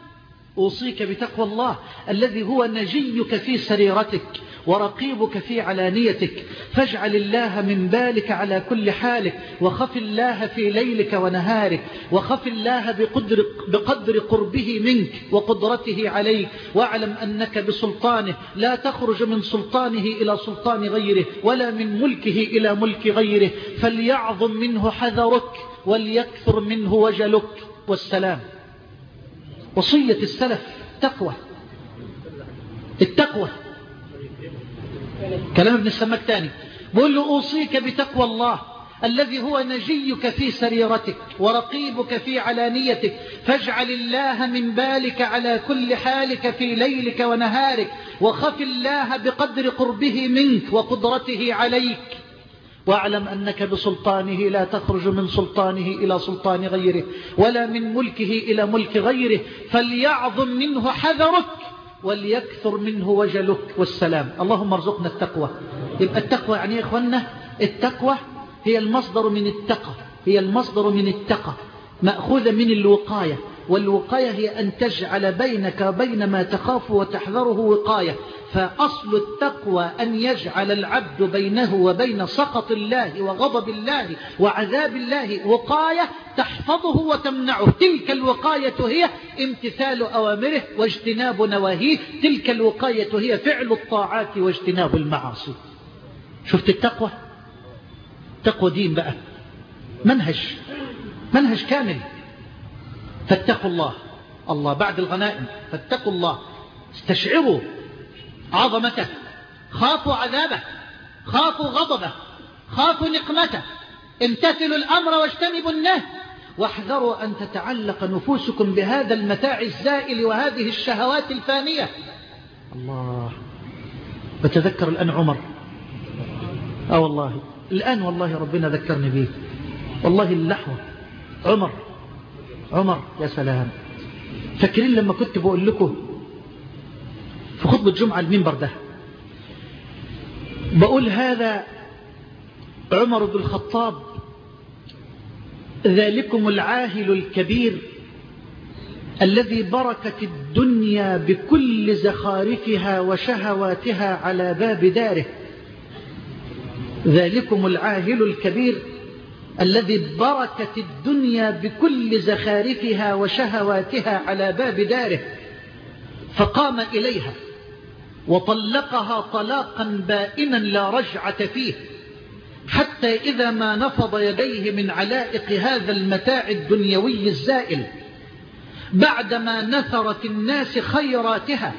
أوصيك بتقوى الله الذي هو نجيك في سريرتك ورقيبك في علانيتك، فاجعل الله من بالك على كل حالك، وخف الله في ليلك ونهارك، وخف الله بقدر, بقدر قربه منك وقدرته عليك، واعلم أنك بسلطانه لا تخرج من سلطانه إلى سلطان غيره ولا من ملكه إلى ملك غيره، فليعظم منه حذرك وليكثر منه وجلك. والسلام. وصية السلف تقوى، التقوى. كلام ابن السماك تاني بقول له أوصيك بتقوى الله الذي هو نجيك في سريرتك ورقيبك في علانيتك، فاجعل الله من بالك على كل حالك في ليلك ونهارك، وخف الله بقدر قربه منك وقدرته عليك، واعلم أنك بسلطانه لا تخرج من سلطانه إلى سلطان غيره ولا من ملكه إلى ملك غيره، فليعظم منه حذرك وليكثر منه وجلك. والسلام. اللهم ارزقنا التقوى. يبقى التقوى يعني يا إخوانا التقوى هي المصدر من التقى، هي المصدر من التقى مأخوذة من الوقاية، والوقاية هي أن تجعل بينك وبين ما تخاف وتحذره وقاية. فأصل التقوى أن يجعل العبد بينه وبين سخط الله وغضب الله وعذاب الله وقاية تحفظه وتمنعه. تلك الوقاية هي امتثال أوامره واجتناب نواهيه، تلك الوقاية هي فعل الطاعات واجتناب المعاصي. شفت التقوى؟ تقوى دين بقى، منهج منهج كامل. فاتقوا الله، الله بعد الغنائم فاتقوا الله، استشعروا عظمته، خافوا عذابه، خافوا غضبه، خافوا نقمته، امتثلوا الأمر واجتنبوا النهي، واحذروا أن تتعلق نفوسكم بهذا المتاع الزائل وهذه الشهوات الفانية. الله، بتذكر الآن عمر، آه والله الآن والله ربنا ذكرني به، والله اللحظة عمر عمر يا سلام. فاكرين لما كنت بقول لكم في خطبة جمعة المنبر ده، بقول هذا عمر بن الخطاب ذلكم العاهل الكبير الذي بركت الدنيا بكل زخارفها وشهواتها على باب داره. ذلكم العاهل الكبير الذي بركت الدنيا بكل زخارفها وشهواتها على باب داره، فقام إليها وطلقها طلاقا بائنا لا رجعة فيه، حتى إذا ما نفض يديه من علائق هذا المتاع الدنيوي الزائل، بعدما نثرت الناس خيراتها،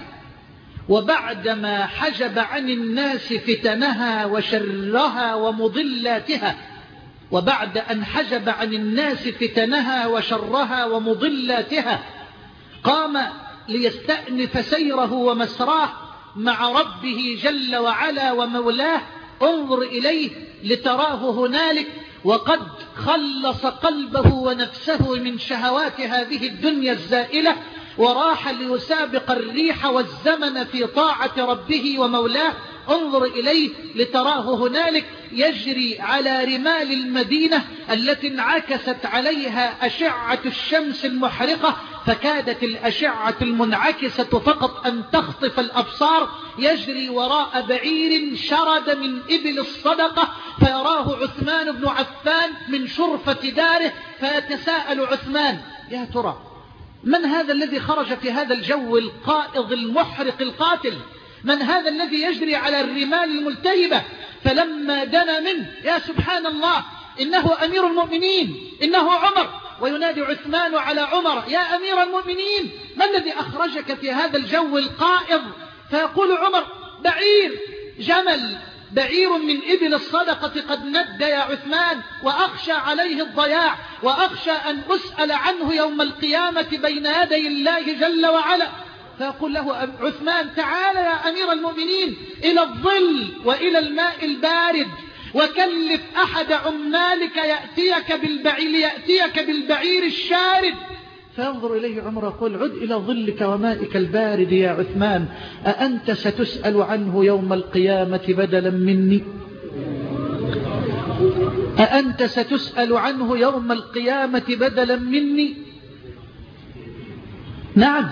وبعدما حجب عن الناس فتنها وشرها ومضلاتها، وبعد أن حجب عن الناس فتنها وشرها ومضلاتها، قام ليستأنف سيره ومسراه مع ربه جل وعلا ومولاه. انظر إليه لتراه هنالك وقد خلص قلبه ونفسه من شهوات هذه الدنيا الزائلة، وراح ليسابق الريح والزمن في طاعة ربه ومولاه. انظر إليه لتراه هنالك يجري على رمال المدينة التي انعكست عليها أشعة الشمس المحرقة، فكادت الأشعة المنعكسة فقط أن تخطف الأبصار. يجري وراء بعير شرد من إبل الصدقة، فيراه عثمان بن عفان من شرفة داره، فيتساءل عثمان: يا ترى من هذا الذي خرج في هذا الجو القائض المحرق القاتل؟ من هذا الذي يجري على الرمال الملتهبة؟ فلما دنا منه: يا سبحان الله، إنه أمير المؤمنين، إنه عمر. وينادي عثمان على عمر: يا أمير المؤمنين، ما الذي أخرجك في هذا الجو القائض؟ فيقول عمر: بعير، جمل، بعير من إبل الصدقة قد ند يا عثمان، وأخشى عليه الضياع، وأخشى أن أسأل عنه يوم القيامة بين يدي الله جل وعلا. فيقول له عثمان: تعال يا أمير المؤمنين إلى الظل وإلى الماء البارد، وكلف أحد عمالك يأتيك بالبعير, يأتيك بالبعير الشارد. فينظر إليه عمر يقول: عد إلى ظلك ومائك البارد يا عثمان، أأنت ستسأل عنه يوم القيامة بدلا مني؟ أأنت ستسأل عنه يوم القيامة بدلا مني؟ نعم،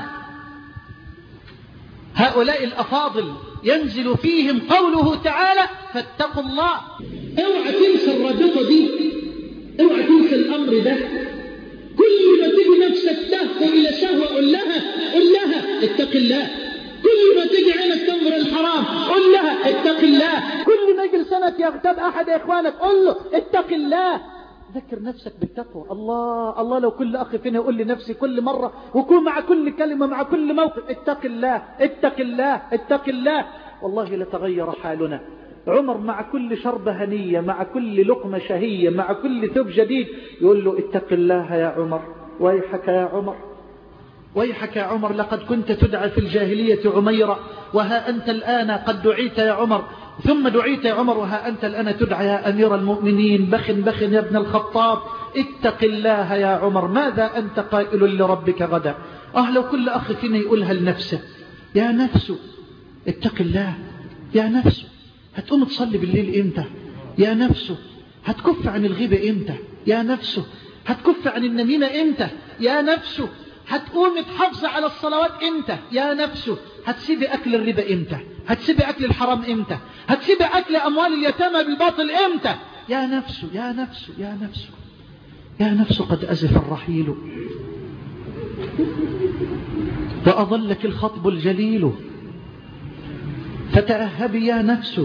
هؤلاء الأفاضل ينزل فيهم قوله تعالى: فاتقوا الله. اوعى تنسى الرابطة دي، اوعى تنسى الأمر ده. كل ما تجي نفسك تهفو إلى شهوة قل لها قل لها اتق الله. كل ما تجي عينك تنظر الحرام قل لها اتق الله. كل ما يجي لسانك يغتاب أحد إخوانك قل له اتق الله. ذكر نفسك بالتقوى. الله الله، لو كل أخ فينا يقول لنفسي كل مرة وكون مع كل كلمة مع كل موقف: اتق الله اتق الله اتق الله، والله لتغير حالنا. عمر مع كل شربة هنية، مع كل لقمة شهية، مع كل ثوب جديد يقول له: اتق الله يا عمر، ويحك يا عمر، ويحك يا عمر، لقد كنت تدعى في الجاهلية عميرة، وها أنت الآن قد دعيت يا عمر، ثم دعيت يا عمر، وها أنت الآن تدعى يا أمير المؤمنين. بخ بخ يا ابن الخطاب، اتق الله يا عمر، ماذا أنت قائل لربك غدا؟ آه لو كل أخ فينا يقولها لنفسه: يا نفس اتق الله، يا نفس هتقوم تصلي بالليل إمتى؟ يا نفس هتكف عن الغيبة إمتى؟ يا نفس هتكف عن النميمة إمتى؟ يا نفس هتقوم تحافظ على الصلوات إمتى؟ يا نفس هتسيب أكل الربا إمتى؟ هتسيب أكل الحرام إمتى؟ هتسيب أكل أموال اليتامى بالباطل إمتى؟ يا نفس يا نفس يا نفس يا نفس قد أزف الرحيل، وأظلك الخطب الجليل، فتأهبي يا نفس،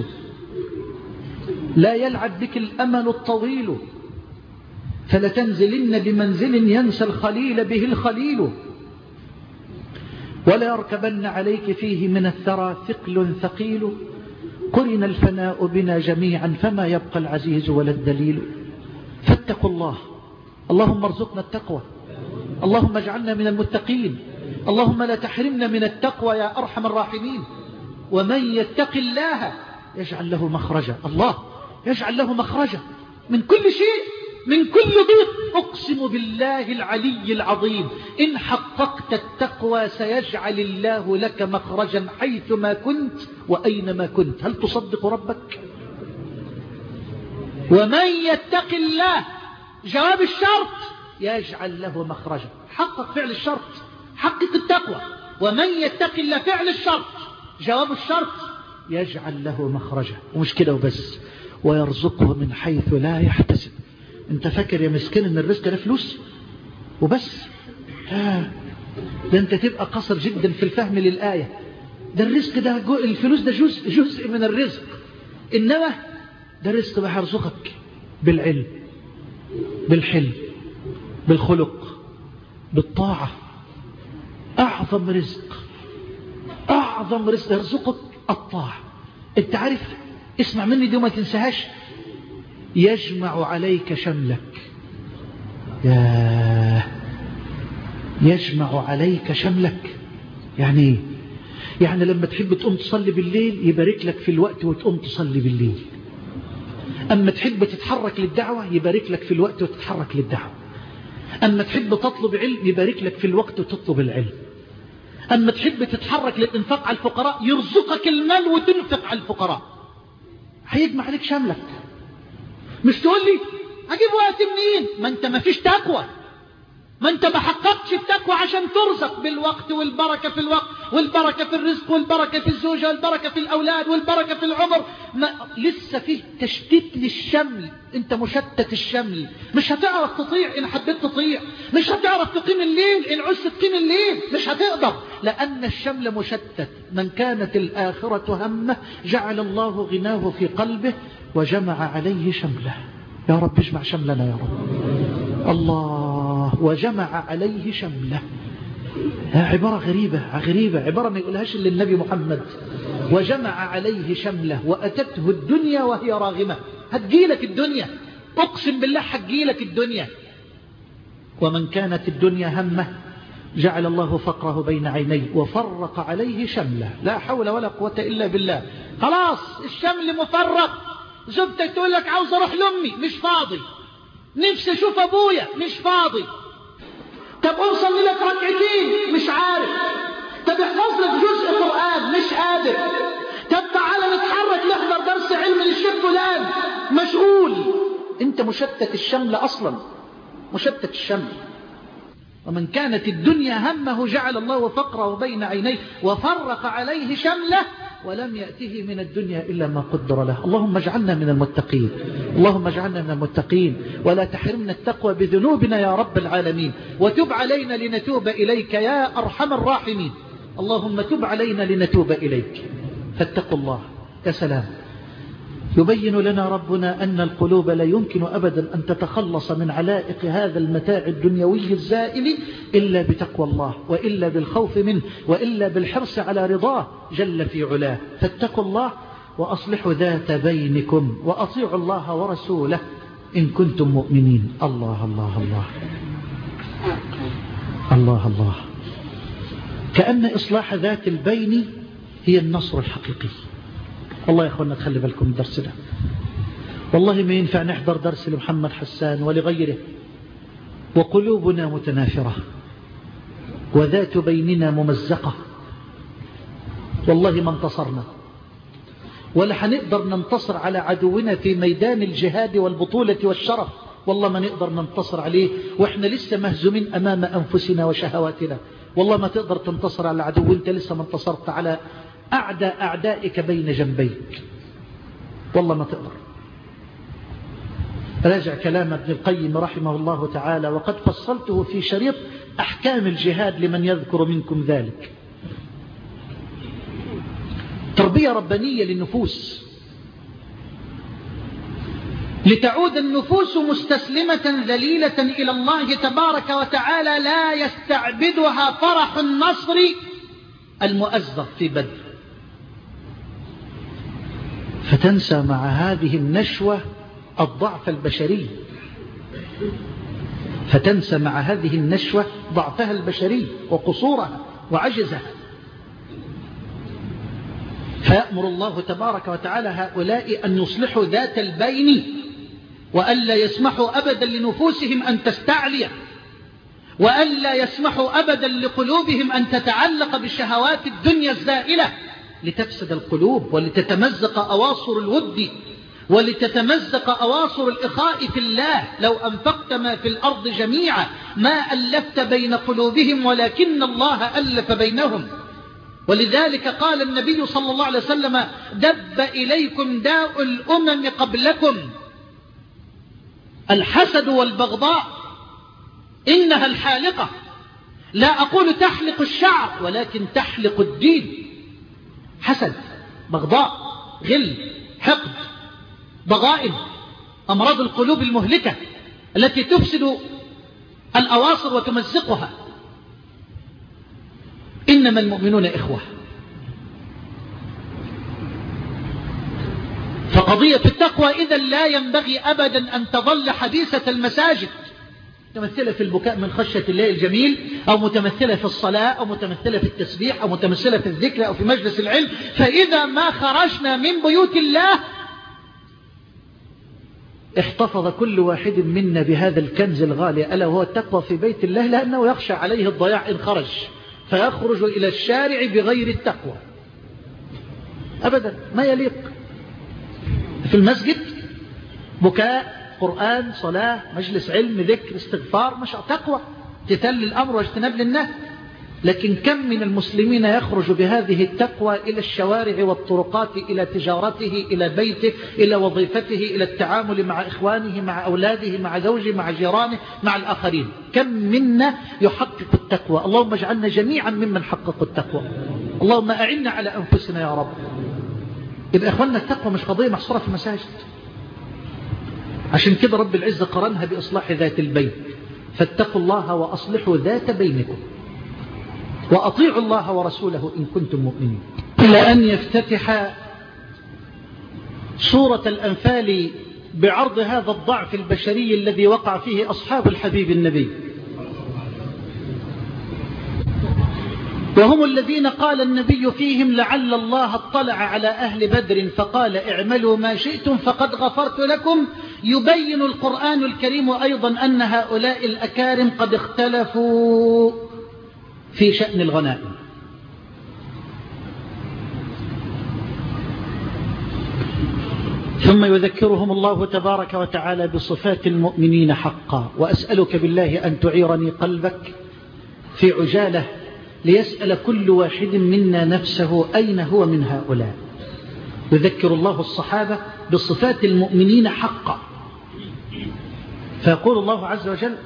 لا يلعب بك الأمل الطويل، فلتنزلن بمنزل ينسى الخليل به الخليل، ولا يركبن عليك فيه من الثرى ثقل ثقيل، قرن الفناء بنا جميعا فما يبقى العزيز ولا الدليل. فاتقوا الله اللهم ارزقنا التقوى، اللهم اجعلنا من المتقين، اللهم لا تحرمنا من التقوى يا أرحم الراحمين. ومن يتق الله يجعل له مخرجا، الله يجعل له مخرجا من كل شيء، من كل ضيق. أقسم بالله العلي العظيم إن حققت التقوى سيجعل الله لك مخرجا حيثما كنت وأينما كنت. هل تصدق ربك؟ ومن يتق الله، جواب الشرط، يجعل له مخرجا. حقق فعل الشرط، حقق التقوى. ومن يتق الله فعل الشرط، جواب الشرط، يجعل له مخرجا. ومش كده وبس، ويرزقه من حيث لا يحتسب. انت فاكر يا مسكين ان الرزق ده فلوس وبس؟ ها، ده انت تبقى قصر جدا في الفهم للآية. ده الرزق ده جو... الفلوس ده جزء, جزء من الرزق، إنما ده رزق بقى هيرزقك بالعلم، بالحلم، بالخلق، بالطاعة. أعظم رزق، أعظم رزق يرزقك الطاعة. انت عارف، اسمع مني دي وما تنساهاش، يجمع عليك شملك. يا يجمع عليك شملك يعني ايه؟ يعني لما تحب تقوم تصلي بالليل يبارك لك في الوقت وتقوم تصلي بالليل. أما تحب تتحرك للدعوة يبارك لك في الوقت وتتحرك للدعوة. أما تحب تطلب علم يبارك لك في الوقت وتطلب العلم. أما تحب تتحرك للإنفاق على الفقراء يرزقك المال وتنفق على الفقراء. هيجمع عليك شملك. مش تقول لي أجيب وقت منين؟ ما أنت ما فيش تقوى، ما أنت ما حققتش التقوى عشان ترزق بالوقت والبركة في الوقت والبركة في الرزق والبركة في الزوجة والبركة في الأولاد والبركة في العمر. ما لسه فيه تشتيت للشمل، أنت مشتت الشمل. مش هتعرف تطيع إن حبيت تطيع، مش هتعرف تقيم الليل إن عزت تقيم الليل، مش هتقدر، لأن الشمل مشتت. من كانت الآخرة همه جعل الله غناه في قلبه وجمع عليه شمله. يا رب اجمع شملنا يا رب. الله، وجمع عليه شمله. عبارة غريبة غريبة، عبارة ما يقولهاش إلا النبي محمد. وجمع عليه شمله وأتته الدنيا وهي راغمة. هتجيلك الدنيا، أقسم بالله هتجيلك الدنيا. ومن كانت الدنيا همه جعل الله فقره بين عينيه وفرق عليه شمله. لا حول ولا قوة إلا بالله. خلاص الشمل مفرق. زوجتك تقول لك عاوز اروح لامي، مش فاضي. نفسي اشوف ابويا، مش فاضي. طب اوصل لك ركعتين، مش عارف. طب احفظ لك جزء قرآن، مش قادر. طب تعالى نتحرك نحضر درس علم للشيخ فلان، مشغول. انت مشتت الشمل اصلا، مشتت الشمل. ومن كانت الدنيا همه جعل الله فقره بين عينيه وفرق عليه شمله ولم يأته من الدنيا إلا ما قدر له. اللهم اجعلنا من المتقين، اللهم اجعلنا من المتقين، ولا تحرمنا التقوى بذنوبنا يا رب العالمين. وتب علينا لنتوب إليك يا أرحم الراحمين. اللهم تب علينا لنتوب إليك. فاتقوا الله. يا سلام، يبين لنا ربنا أن القلوب لا يمكن أبدا أن تتخلص من علائق هذا المتاع الدنيوي الزائل إلا بتقوى الله، وإلا بالخوف منه، وإلا بالحرص على رضاه جل في علاه. فاتقوا الله وأصلحوا ذات بينكم وأطيعوا الله ورسوله إن كنتم مؤمنين. الله الله الله الله الله. كأن إصلاح ذات البين هي النصر الحقيقي. والله يا أخوانا تخلي بالكم الدرس ده، والله ما ينفع نحضر درس لمحمد حسان ولغيره وقلوبنا متنافرة وذات بيننا ممزقة. والله ما انتصرنا، ولا حنقدر ننتصر على عدونا في ميدان الجهاد والبطولة والشرف. والله ما نقدر ننتصر عليه وإحنا لسه مهزومين أمام أنفسنا وشهواتنا. والله ما تقدر تنتصر على عدو أنت لسه ما انتصرت على أعدى أعدائك بين جنبيك. والله ما تقدر. راجع كلام ابن القيم رحمه الله تعالى، وقد فصلته في شريط أحكام الجهاد لمن يذكر منكم ذلك. تربية ربانية للنفوس لتعود النفوس مستسلمة ذليلة إلى الله تبارك وتعالى، لا يستعبدها فرح النصر المؤزر في بدر، فتنسى مع هذه النشوة الضعف البشري. فتنسى مع هذه النشوة ضعفها البشري وقصورها وعجزها. فيأمر الله تبارك وتعالى هؤلاء أن يصلحوا ذات البين، وألا يسمحوا أبدا لنفوسهم أن تستعلي، وألا يسمحوا أبدا لقلوبهم أن تتعلق بالشهوات الدنيا الزائلة، لتفسد القلوب ولتتمزق أواصر الود ولتتمزق أواصر الإخاء في الله. لو أنفقت ما في الأرض جميعا ما ألفت بين قلوبهم ولكن الله ألف بينهم. ولذلك قال النبي صلى الله عليه وسلم: دب إليكم داء الأمم قبلكم الحسد والبغضاء، إنها الحالقة، لا أقول تحلق الشعر ولكن تحلق الدين. حسد، بغضاء، غل، حقد، ضغائن، أمراض القلوب المهلكة التي تفسد الأواصر وتمزقها. إنما المؤمنون إخوة. فقضية التقوى إذا لا ينبغي أبدا أن تظل حديثة المساجد، متمثلة في البكاء من خشية الله الجميل، أو متمثلة في الصلاة، أو متمثلة في التسبيح، أو متمثلة في الذكر، أو في مجلس العلم. فإذا ما خرجنا من بيوت الله احتفظ كل واحد منا بهذا الكنز الغالي ألا وهو التقوى في بيت الله، لأنه يخشى عليه الضياع إن خرج، فيخرج إلى الشارع بغير التقوى أبدا، ما يليق. في المسجد بكاء، قرآن، صلاة، مجلس علم، ذكر، استغفار، مش تقوى، تتل الأمر واجتناب للنهي. لكن كم من المسلمين يخرج بهذه التقوى إلى الشوارع والطرقات، إلى تجارته، إلى بيته، إلى وظيفته، إلى التعامل مع إخوانه، مع أولاده، مع زوجه، مع جيرانه، مع الآخرين. كم منا يحقق التقوى؟ اللهم اجعلنا جميعا ممن حققوا التقوى. اللهم أعنا على أنفسنا يا رب. يبقى إخواننا التقوى مش قضية محصورة في المساجد. عشان كده رب العزة قرنها بإصلاح ذات البين، فاتقوا الله وأصلحوا ذات بينكم وأطيعوا الله ورسوله إن كنتم مؤمنين. إلى أن يفتتح سورة الأنفال بعرض هذا الضعف البشري الذي وقع فيه أصحاب الحبيب النبي، وهم الذين قال النبي فيهم: لعل الله اطلع على أهل بدر فقال اعملوا ما شئتم فقد غفرت لكم. يبين القرآن الكريم أيضا أن هؤلاء الأكارم قد اختلفوا في شأن الغنائم. ثم يذكرهم الله تبارك وتعالى بصفات المؤمنين حقا. وأسألك بالله أن تعيرني قلبك في عجالة ليسأل كل واحد منا نفسه أين هو من هؤلاء. يذكر الله الصحابة بصفات المؤمنين حقا، فيقول الله عز وجل: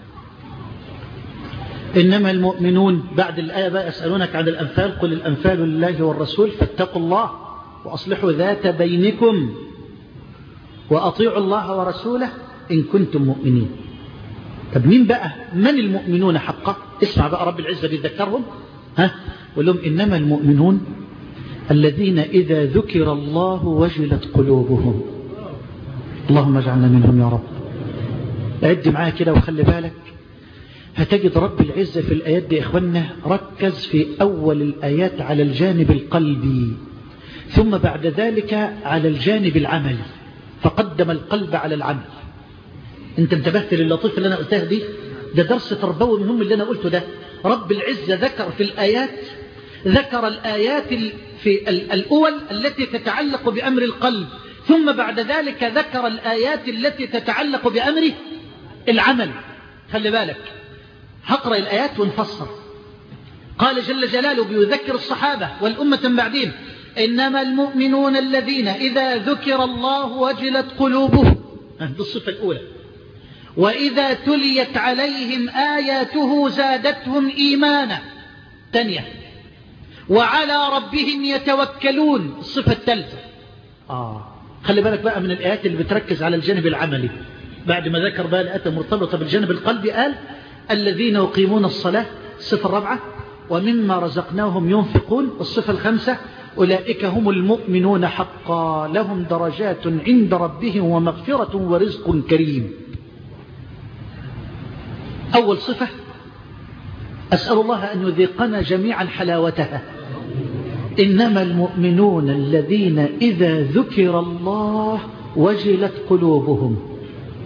إنما المؤمنون، بعد الآية بقى يسألونك عن الأنفال قل الأنفال لله والرسول فاتقوا الله وأصلحوا ذات بينكم وأطيعوا الله ورسوله إن كنتم مؤمنين. طب مين بقى من المؤمنون حقا؟ اسمع بقى رب العزة بيذكرهم، ها قل لهم: إنما المؤمنون الذين إذا ذكر الله وجلت قلوبهم. اللهم اجعلنا منهم يا رب. أعد معايا كده وخلي بالك، هتجد رب العزة في الآيات دي إخوانا ركز في أول الآيات على الجانب القلبي، ثم بعد ذلك على الجانب العملي، فقدم القلب على العمل. انت انتبهت للطيف اللي أنا قلتها دي؟ ده درس تربوي مهم اللي أنا قلته ده. رب العزة ذكر في الآيات، ذكر الآيات في الأول التي تتعلق بأمر القلب، ثم بعد ذلك ذكر الآيات التي تتعلق بأمر العمل. خلي بالك، هقرأ الآيات ونفسر. قال جل جلاله بيذكر الصحابة والأمة من بعدين: إنما المؤمنون الذين إذا ذكر الله وجلت قلوبهم، هذه الصفة الأولى، وإذا تليت عليهم آياته زادتهم إيمانا. ثانية، وعلى ربهم يتوكلون، الصفة الثالثة. آه خلي بالك بقى من الآيات اللي بتركز على الجانب العملي. بعد ما ذكر بقى الآيات المرتبطة بالجانب القلبي قال: الذين يقيمون الصلاة، الصفة الرابعة، ومما رزقناهم ينفقون، الصفة الخامسة، أولئك هم المؤمنون حقا لهم درجات عند ربهم ومغفرة ورزق كريم. أول صفة أسأل الله أن يذيقنا جميعا حلاوتها. إنما المؤمنون الذين إذا ذكر الله وجلت قلوبهم.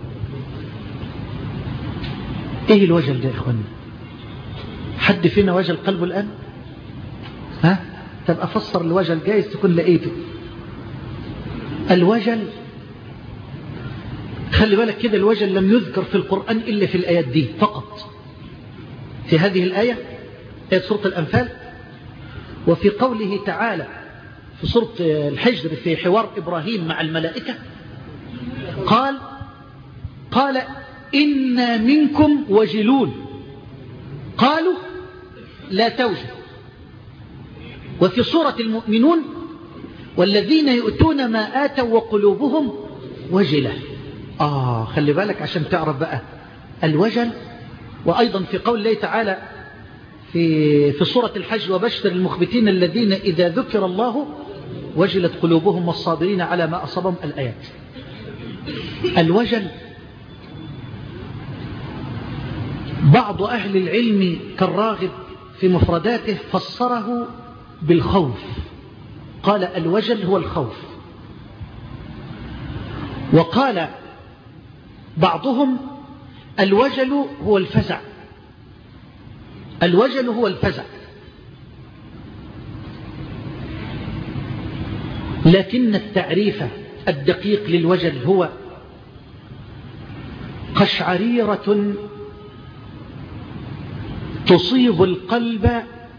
إيه الوجل ده يا إخوانا؟ حد فينا وجل قلبه الآن؟ ها؟ طب أفسر الوجل، جايز تكون لقيته. الوجل خلي بالك كده، الوجل لم يذكر في القرآن إلا في الآيات دي فقط، في هذه الآية آية سورة الأنفال، وفي قوله تعالى في سورة الحجر في حوار إبراهيم مع الملائكة قال قال إنا منكم وجلون قالوا لا توجل. وفي سورة المؤمنون والذين يؤتون ما آتوا وقلوبهم وجلة. آه خلي بالك عشان تعرف بقى الوجل. وأيضا في قول الله تعالى في في سورة الحج وبشر المخبتين الذين إذا ذكر الله وجلت قلوبهم والصابرين على ما أصابهم الآيات. الوجل بعض أهل العلم كالراغب في مفرداته فسره بالخوف، قال الوجل هو الخوف. وقال بعضهم الوجل هو الفزع، الوجل هو الفزع. لكن التعريف الدقيق للوجل هو قشعريرة تصيب القلب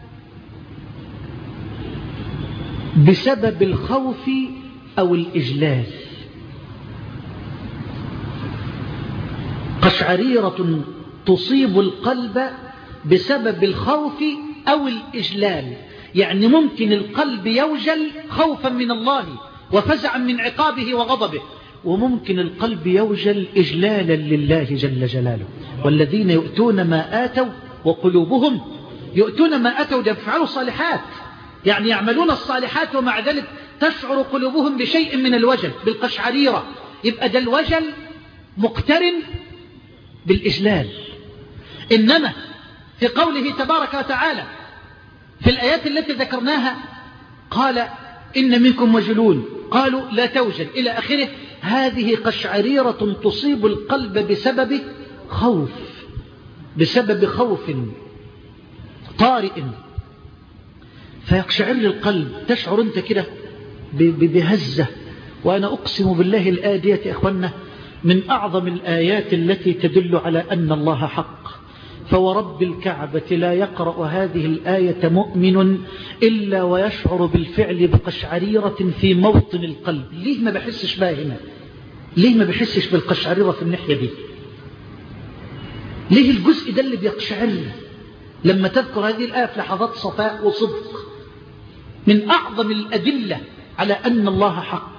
بسبب الخوف أو الإجلال. قشعريرة تصيب القلب بسبب الخوف أو الإجلال، يعني ممكن القلب يوجل خوفا من الله وفزعا من عقابه وغضبه، وممكن القلب يوجل إجلالا لله جل جلاله. والذين يؤتون ما آتوا وقلوبهم يؤتون ما آتوا يفعلوا الصالحات، يعني يعملون الصالحات ومع ذلك تشعر قلوبهم بشيء من الوجل بالقشعريرة. يبقى ده الوجل مقترن بالإجلال. إنما في قوله تبارك وتعالى في الآيات التي ذكرناها قال إن منكم وجلون قالوا لا توجل إلى آخره، هذه قشعريرة تصيب القلب بسبب خوف، بسبب خوف طارئ فيقشعر القلب، تشعر أنت كده بهزة. وأنا أقسم بالله الآية يا إخوانا من أعظم الآيات التي تدل على أن الله حق. فورب الكعبة لا يقرأ هذه الآية مؤمن إلا ويشعر بالفعل بقشعريرة في موطن القلب. ليه ما بحسش بها هنا؟ ليه ما بحسش بالقشعريرة في الناحية دي؟ ليه الجزء ده اللي بيقشعر لما تذكر هذه الآية في لحظات صفاء وصدق؟ من أعظم الأدلة على أن الله حق.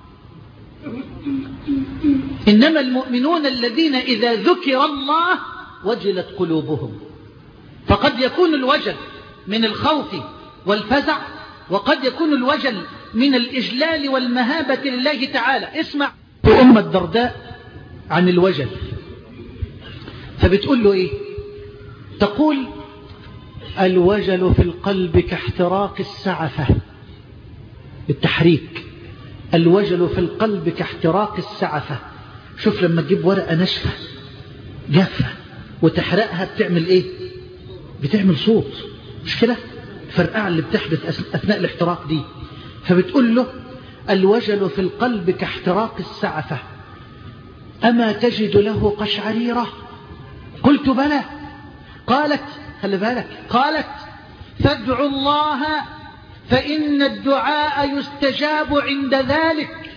إنما المؤمنون الذين إذا ذكر الله وجلت قلوبهم. فقد يكون الوجل من الخوف والفزع، وقد يكون الوجل من الإجلال والمهابة لله تعالى. اسمع أم الدرداء عن الوجل، فبتقول له إيه؟ تقول الوجل في القلب كاحتراق السعفة، بالتحريك. الوجل في القلب كاحتراق السعفة. شوف لما تجيب ورقة ناشفة جافة وتحرقها بتعمل ايه؟ بتعمل صوت، مش كده؟ الفرقعة اللي بتحدث أثناء الاحتراق دي. فبتقول له الوجل في القلب كاحتراق السعفة أما تجد له قشعريرة؟ قلت بلى. قالت خلي بالك، قالت فادعوا الله فإن الدعاء يستجاب عند ذلك.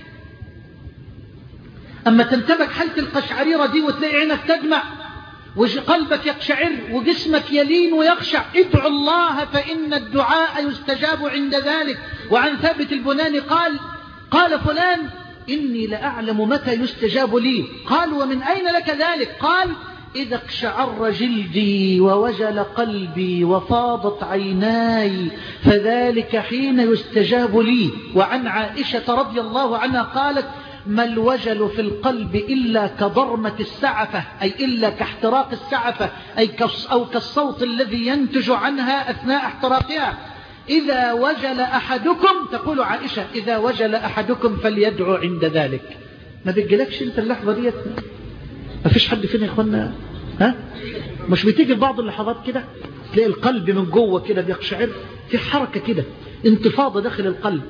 أما تنتبك حالة القشعريرة دي وتلاقي عينك تدمع وقلبك يقشعر وجسمك يلين ويخشع، ادعوا الله فإن الدعاء يستجاب عند ذلك. وعن ثابت البناني قال قال فلان إني لأعلم متى يستجاب لي. قال ومن أين لك ذلك؟ قال إذا اقشعر جلدي ووجل قلبي وفاضت عيناي فذلك حين يستجاب لي. وعن عائشة رضي الله عنها قالت ما الوجل في القلب إلا كضرمة السعفة، أي إلا كاحتراق السعفة، أي أو كالصوت الذي ينتج عنها أثناء احتراقها. إذا وجل أحدكم، تقول عائشة، إذا وجل أحدكم فليدعو عند ذلك. ما بيجيلكش انت اللحظة ديت؟ ما فيش حد فينا يا اخوانا ها مش بتيجي بعض اللحظات كده تلاقي القلب من جوه كده بيقشعر، في حركة كده، انتفاضة داخل القلب،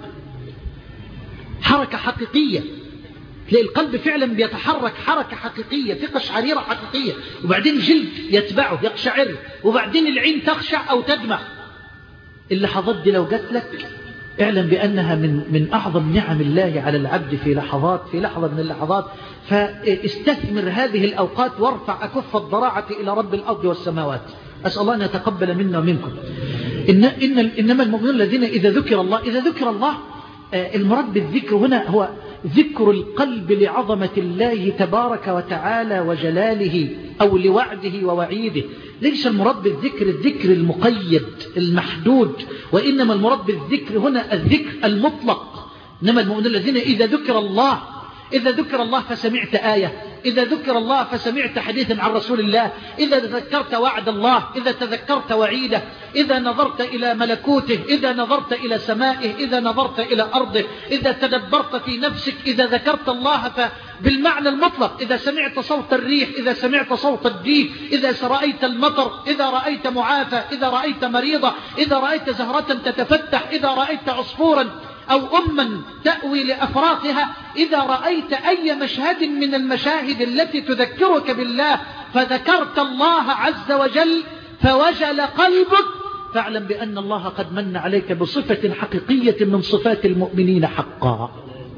حركة حقيقية، تلاقي القلب فعلا بيتحرك حركة حقيقية، في قشعريرة حقيقية، وبعدين جلد يتبعه يقشعر، وبعدين العين تخشع أو تدمع. اللحظات دي لو جات لك اعلم بأنها من من أعظم نعم الله على العبد في لحظات في لحظة من اللحظات. فاستثمر هذه الأوقات وارفع أكف الضراعة إلى رب الأرض والسماوات. أسأل الله أن يتقبل منا ومنكم. إن إن إنما المؤمنون الذين إذا ذكر الله إذا ذكر الله المراد بالذكر هنا هو ذكر القلب لعظمة الله تبارك وتعالى وجلاله، أو لوعده ووعيده. ليس المراد بالذكر الذكر المقيد المحدود، وإنما المراد بالذكر هنا الذكر المطلق. إنما المؤمنون الذين إذا ذكر الله إذا ذكر الله فسمعت آية، إذا ذكر الله فسمعت حديثا عن رسول الله، إذا تذكرت وعد الله، إذا تذكرت وعيده، إذا نظرت إلى ملكوته، إذا نظرت إلى سمائه، إذا نظرت إلى أرضه، إذا تدبرت في نفسك، إذا ذكرت الله فبالمعنى المطلق، إذا سمعت صوت الريح، إذا سمعت صوت الديك، إذا رأيت المطر، إذا رأيت معافى، إذا رأيت مريضة، إذا رأيت زهرة تتفتح، إذا رأيت عصفورا أو أما تأوي لأفراخها، إذا رأيت أي مشهد من المشاهد التي تذكرك بالله فذكرت الله عز وجل فوجل قلبك، فاعلم بأن الله قد من عليك بصفة حقيقية من صفات المؤمنين حقا.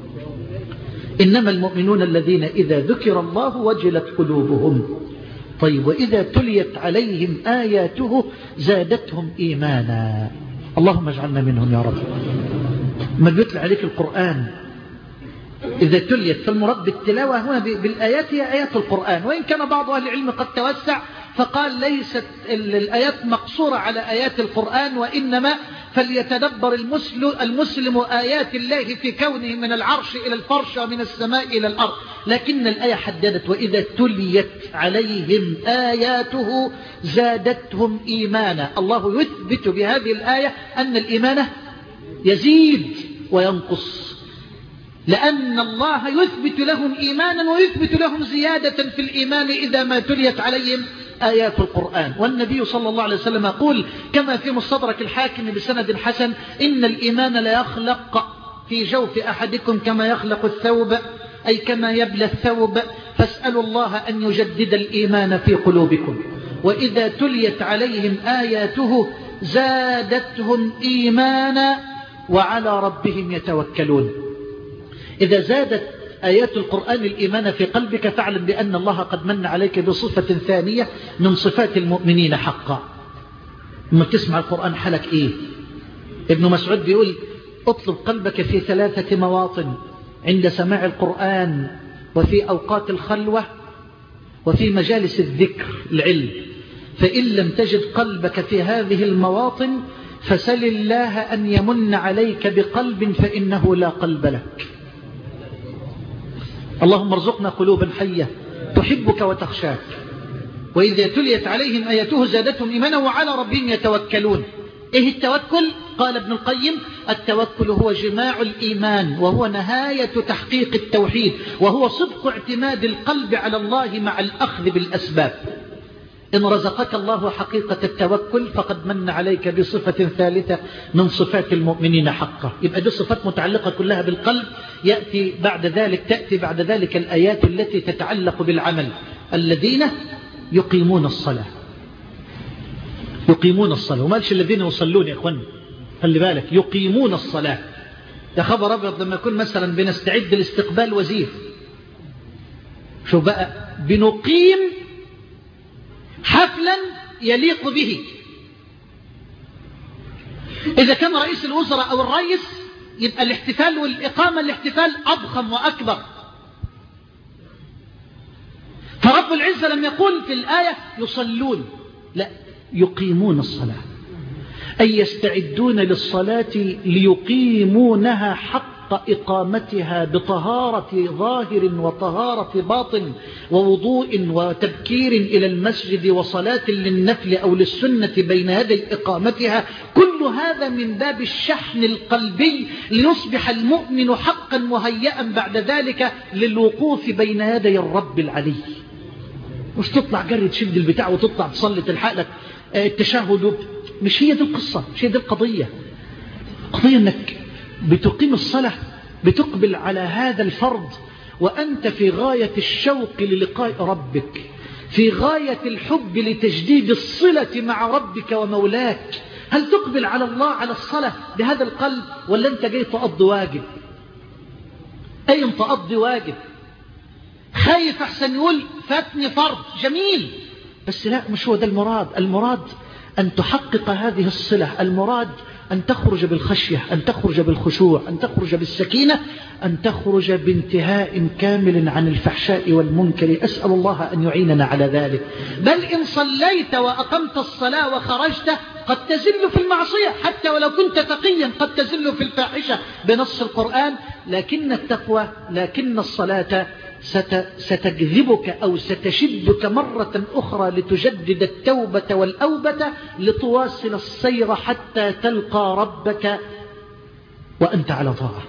إنما المؤمنون الذين إذا ذكر الله وجلت قلوبهم. طيب، وإذا تليت عليهم آياته زادتهم إيمانا. اللهم اجعلنا منهم يا رب. ما بيتلى عليك القرآن إذا تليت، فالمراد بالتلاوة هنا بالآيات هي آيات القرآن، وإن كان بعض أهل العلم قد توسع فقال ليست الآيات مقصورة على آيات القرآن، وإنما فليتدبر المسلم, المسلم آيات الله في كونه من العرش إلى الفرش ومن السماء إلى الأرض. لكن الآية حددت وإذا تليت عليهم آياته زادتهم إيمانا. الله يثبت بهذه الآية أن الإيمان يزيد وينقص، لأن الله يثبت لهم إيمانا ويثبت لهم زيادة في الإيمان إذا ما تليت عليهم آيات القرآن. والنبي صلى الله عليه وسلم يقول كما في مستدرك الحاكم بسند حسن: إن الإيمان لا يخلق في جوف أحدكم كما يخلق الثوب، أي كما يبلى الثوب، فاسألوا الله أن يجدد الإيمان في قلوبكم. وإذا تليت عليهم آياته زادتهم إيمانا وعلى ربهم يتوكلون. إذا زادت آيات القرآن الإيمان في قلبك فاعلم بأن الله قد من عليك بصفة ثانية من صفات المؤمنين حقا. لما تسمع القرآن حالك إيه؟ ابن مسعود بيقول: اطلب قلبك في ثلاثة مواطن: عند سماع القرآن، وفي أوقات الخلوة، وفي مجالس الذكر العلم. فإن لم تجد قلبك في هذه المواطن فسل الله أن يمن عليك بقلب فإنه لا قلب لك. اللهم ارزقنا قلوبا حية تحبك وتخشاك. وإذا تليت عليهم آياته زادتهم إيمانا وعلى ربهم يتوكلون. إيه التوكل؟ قال ابن القيم: التوكل هو جماع الإيمان، وهو نهاية تحقيق التوحيد، وهو صدق اعتماد القلب على الله مع الأخذ بالأسباب. إن رزقك الله حقيقة التوكل فقد من عليك بصفة ثالثة من صفات المؤمنين حقا. يبقى دي صفات متعلقة كلها بالقلب. يأتي بعد ذلك تأتي بعد ذلك الآيات التي تتعلق بالعمل: الذين يقيمون الصلاة. يقيمون الصلاة، ومالش الذين يصلون يا إخوان، خلي بالك، يقيمون الصلاة. يا خبر أبيض لما يكون مثلا بنستعد لاستقبال وزير، شو بقى، بنقيم حفلا يليق به. إذا كان رئيس الوزراء أو الرئيس يبقى الاحتفال والإقامة الاحتفال أضخم وأكبر. فرب العزة لم يقول في الآية يصلون، لا، يقيمون الصلاة، أي يستعدون للصلاة ليقيمونها حق حق إقامتها بطهارة ظاهر وطهارة باطن ووضوء وتبكير إلى المسجد وصلاة للنفل أو للسنة بين يدي إقامتها، كل هذا من باب الشحن القلبي ليصبح المؤمن حقا مهيئا بعد ذلك للوقوف بين يدي الرب العلي. مش تطلع جري تشد البتاع وتطلع تصلي تلحق لك التشهد. مش هي دي القصة، مش هي دي القضية. قضية انك بتقيم الصلاة، بتقبل على هذا الفرض وأنت في غاية الشوق للقاء ربك، في غاية الحب لتجديد الصلة مع ربك ومولاك. هل تقبل على الله على الصلاة بهذا القلب، ولا أنت جاي تقضي واجب؟ أي تقضي واجب، خايف أحسن يقول فاتني فرض. جميل، بس لا، مش هو ده المراد. المراد أن تحقق هذه الصلة، المراد أن تخرج بالخشية، أن تخرج بالخشوع، أن تخرج بالسكينة، أن تخرج بانتهاء كامل عن الفحشاء والمنكر. أسأل الله أن يعيننا على ذلك. بل إن صليت وأقمت الصلاة وخرجت قد تزل في المعصية، حتى ولو كنت تقيا قد تزل في الفاحشة بنص القرآن. لكن التقوى، لكن الصلاة ستجذبك أو ستشدك مرة أخرى لتجدد التوبة والأوبة، لتواصل السير حتى تلقى ربك وأنت على طاعة.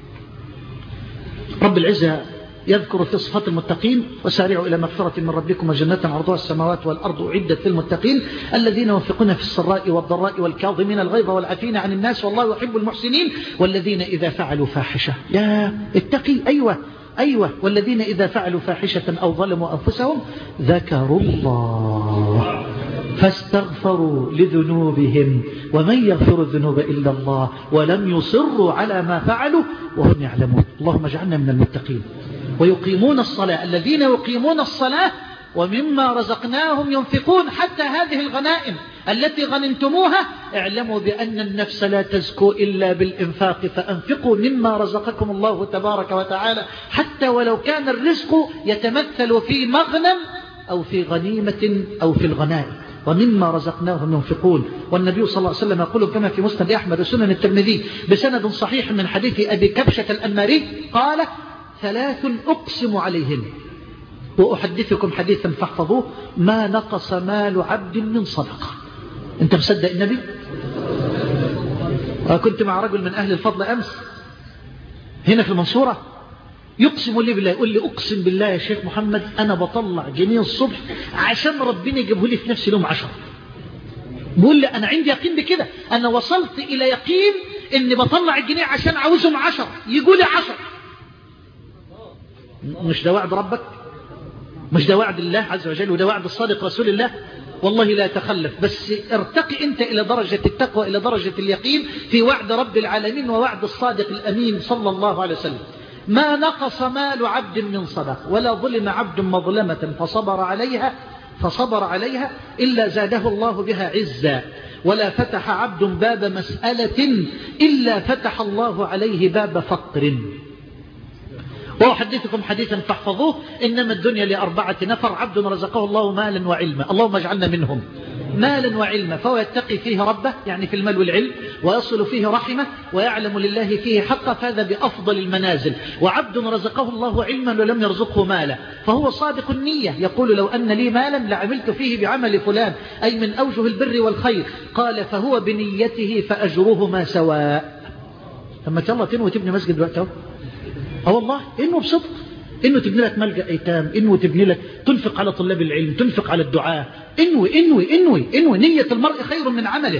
رب العزة يذكر في صفات المتقين: وسارعوا إلى مغفرة من ربكم وجنة عرضها السماوات والأرض أعدت للمتقين الذين ينفقون في السراء والضراء والكاظمين الغيظ والعافين عن الناس والله يحب المحسنين والذين إذا فعلوا فاحشة. يا اتقي، أيوة أيوة والذين إذا فعلوا فاحشة أو ظلموا أنفسهم ذكروا الله فاستغفروا لذنوبهم ومن يغفر الذنوب إلا الله ولم يصروا على ما فعلوا وهم يعلمون. اللهم اجعلنا من المتقين. ويقيمون الصلاة، الذين يقيمون الصلاة ومما رزقناهم ينفقون. حتى هذه الغنائم التي غنمتموها اعلموا بأن النفس لا تزكو إلا بالإنفاق، فأنفقوا مما رزقكم الله تبارك وتعالى، حتى ولو كان الرزق يتمثل في مغنم أو في غنيمة أو في الغنائم. ومما رزقناهم ينفقون. والنبي صلى الله عليه وسلم يقول كما في مسند أحمد وسنن الترمذي بسند صحيح من حديث أبي كبشة الأنماري قال: ثلاث أقسم عليهن وأحدثكم حديثا فاحفظوه: ما نقص مال عبد من صدقة. أنت مصدق النبي؟ كنت مع رجل من أهل الفضل أمس هنا في المنصورة، يقسم لي بالله، يقول لي: أقسم بالله يا شيخ محمد أنا بطلع جنيه الصبح عشان ربنا يجيبه لي في نفس اليوم عشر. بقول لي أنا عندي يقين بكده، أنا وصلت إلى يقين إني بطلع الجنيه عشان عاوزهم عشر يقول لي عشر. مش ده وعد ربك؟ مش ده وعد الله عز وجل؟ وده وعد الصادق رسول الله؟ والله لا تخلف، بس ارتقي أنت إلى درجة التقوى، إلى درجة اليقين في وعد رب العالمين ووعد الصادق الأمين صلى الله عليه وسلم. ما نقص مال عبد من صدق ولا ظلم عبد مظلمة فصبر عليها فصبر عليها إلا زاده الله بها عزا، ولا فتح عبد باب مسألة إلا فتح الله عليه باب فقر. وأحدثكم حديثا فاحفظوه: إنما الدنيا لأربعة نفر: عبد رزقه الله مالا وعلما، اللهم اجعلنا منهم، مالا وعلما، فهو يتقي فيه ربه يعني في المال والعلم، ويصل فيه رحمه، ويعلم لله فيه حقه، فهذا بأفضل المنازل. وعبد رزقه الله علما ولم يرزقه مالا فهو صادق النية، يقول: لو أن لي مالا لعملت فيه بعمل فلان، أي من أوجه البر والخير. قال: فهو بنيته فأجرهما سواء. ثم يلا تنوي تبني مسجد وقته، اه والله انه بصدق، انه تبني لك ملجأ ايتام، انه تبني لك، تنفق على طلاب العلم، تنفق على الدعاء، انوي انوي انوي انوي. نية المرء خير من عمله.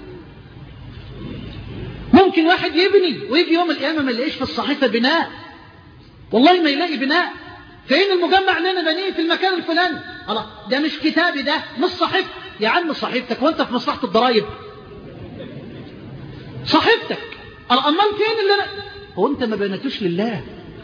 ممكن واحد يبني ويجي يوم القيامة ما يلاقيش في الصحيفة بناء، والله ما يلاقي بناء. فين المجمع اللي انا بنيه في المكان الفلاني؟ الله، ده مش كتابي، ده مش صحيفتك يا عم. صحيفتك وانت في مصلحة الضرائب؟ صحيفتك. امال فين اللي انا؟ هو انت ما بنتوش لله؟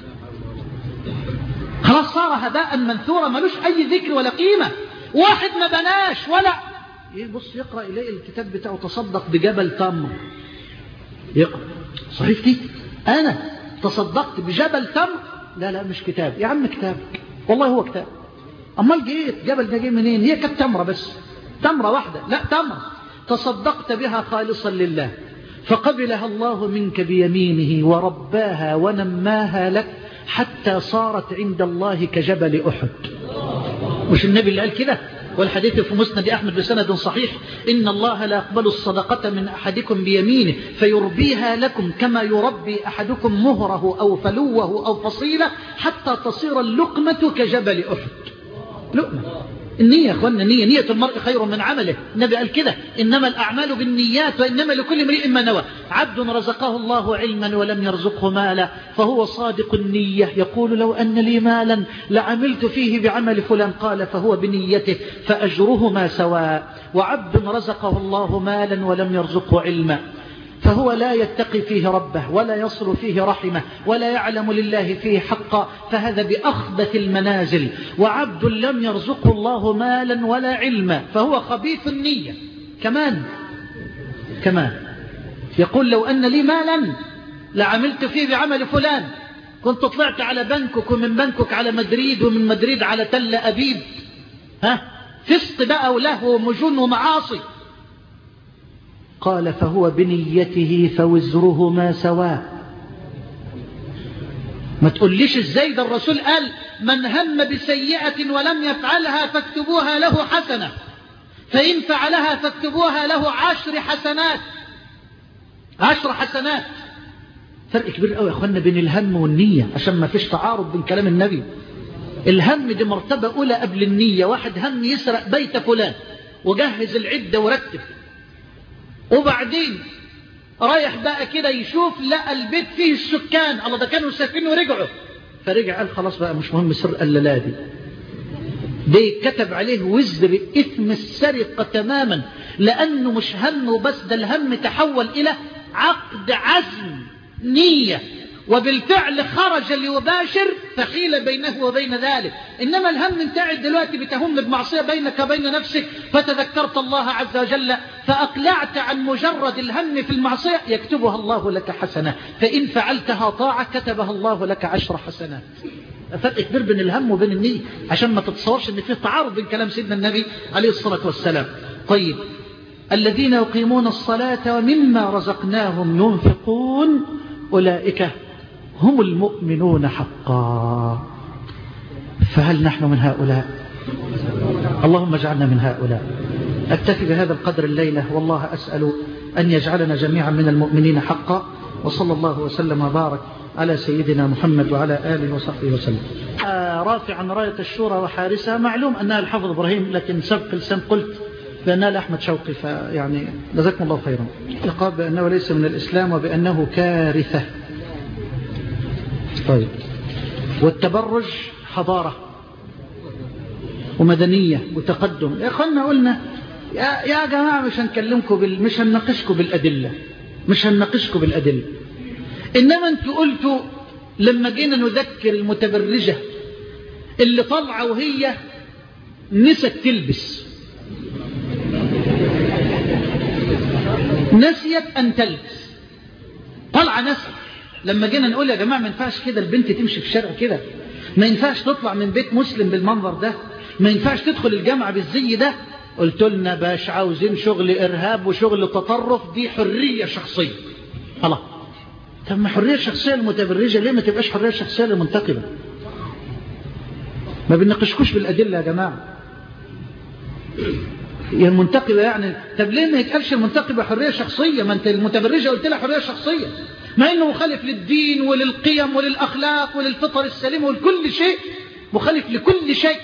خلاص صار هباء منثورا، ملوش اي ذكر ولا قيمة. واحد ما بناش ولا يبص يقرأ يلاقي الكتاب بتاعه: تصدق بجبل تمر. يقرأ: صحيفتي انا تصدقت بجبل تمر؟ لا لا مش كتاب يا عم. كتاب والله هو كتاب. امال جيت جبل ده جاي منين؟ هي كانت تمرة بس، تمرة واحدة، لا تمرة تصدقت بها خالصا لله، فقبلها الله منك بيمينه ورباها ونماها لك حتى صارت عند الله كجبل أحد. مش النبي اللي قال كده؟ والحديث في مسند أحمد بسند صحيح: إن الله لا يقبل الصدقة من أحدكم بيمينه فيربيها لكم كما يربي أحدكم مهره أو فلوه أو فصيلة حتى تصير اللقمة كجبل أحد. لقمة. النية يا أخوانا، نية نية المرء خير من عمله. النبي قال كده: إنما الأعمال بالنيات وإنما لكل امرئ ما نوى. عبد رزقه الله علما ولم يرزقه مالا فهو صادق النية يقول: لو أن لي مالا لعملت فيه بعمل فلان. قال: فهو بنيته فأجرهما سواء. وعبد رزقه الله مالا ولم يرزقه علما فهو لا يتقي فيه ربه ولا يصل فيه رحمه ولا يعلم لله فيه حقا، فهذا بأخبث المنازل. وعبد لم يرزقه الله مالا ولا علما فهو خبيث النية كمان كمان يقول: لو أن لي مالا لعملت فيه بعمل فلان، كنت طلعت على بنكك ومن بنكك على مدريد ومن مدريد على تل أبيب، ها فسق بقى ولهو ومجون ومعاصي. قال: فهو بنيته فوزرهما سواء. ما تقوليش ازاي، ده الرسول قال: من هم بسيئة ولم يفعلها فاكتبوها له حسنة، فإن فعلها فاكتبوها له عشر حسنات. عشر حسنات. فرق كبير قوي يا اخوانا بين الهم والنية، عشان ما فيش تعارض بين كلام النبي. الهم دي مرتبة أولى قبل النية. واحد هم يسرق بيت فلان وجهز العدة ورتب، وبعدين رايح بقى كده يشوف لقى البيت فيه السكان، الله ده كانوا ساكنين ورجعوا، فرجع قال: خلاص بقى مش مهم سرقة الليلة دي. ده كتب عليه وزر إثم السرقة تماما، لأنه مش هم وبس، ده الهم تحول إلى عقد عزم نية، وبالفعل خرج ليباشر فحيل بينه وبين ذلك. إنما الهم انت قاعد دلوقتي بتهم بمعصية بينك وبين نفسك، فتذكرت الله عز وجل فأقلعت عن مجرد الهم في المعصية، يكتبها الله لك حسنة، فإن فعلتها طاعة كتبها الله لك عشر حسنات. فرق كبير بين الهم وبين النية، عشان ما تتصورش ان فيه تعارض بين كلام سيدنا النبي عليه الصلاة والسلام. طيب: الذين يقيمون الصلاة ومما رزقناهم ينفقون أولئك هم المؤمنون حقا. فهل نحن من هؤلاء؟ اللهم اجعلنا من هؤلاء. أكتفي بهذا القدر الليلة، والله أسأل أن يجعلنا جميعا من المؤمنين حقا. وصلى الله وسلم وبارك على سيدنا محمد وعلى آله وصحبه وسلم. رافعا راية الشورى وحارسها، معلوم أنها الحافظ إبراهيم، لكن سبق لسان قلت بأنها لأحمد شوقي، فيعني جزاكم الله خيرا. يقال بأنه ليس من الإسلام وبأنه كارثة. طيب: والتبرج حضارة ومدنية وتقدم. يا أخوانا قلنا يا, يا جماعة مش هنكلمكم بال... مش هنناقشكم بالأدلة، مش هنناقشكم بالأدلة. إنما أنتوا قلتوا لما جينا نذكر المتبرجة اللي طلعوا وهي نسيت تلبس، نسيت أن تلبس، طلع نسي. لما جينا نقول يا جماعة ما ينفعش كده البنت تمشي في الشارع كده، ما ينفعش تطلع من بيت مسلم بالمنظر ده، ما ينفعش تدخل الجامعة بالزي ده، قلت لنا باش عاوزين شغل إرهاب وشغل تطرف، دي حرية شخصية. الله، طب ما حرية شخصية المتبرجة ليه ما تبقاش حرية شخصية للمنتقبة؟ ما بنناقشكوش بالأدلة يا جماعة. يا المنتقبة يعني، طب ليه ما يتقالش المنتقبة حرية شخصية؟ ما انت المتبرجة قلت لها حرية شخصية، ما انه مخالف للدين وللقيم وللأخلاق وللفطر السليمة ولكل شيء، مخالف لكل شيء،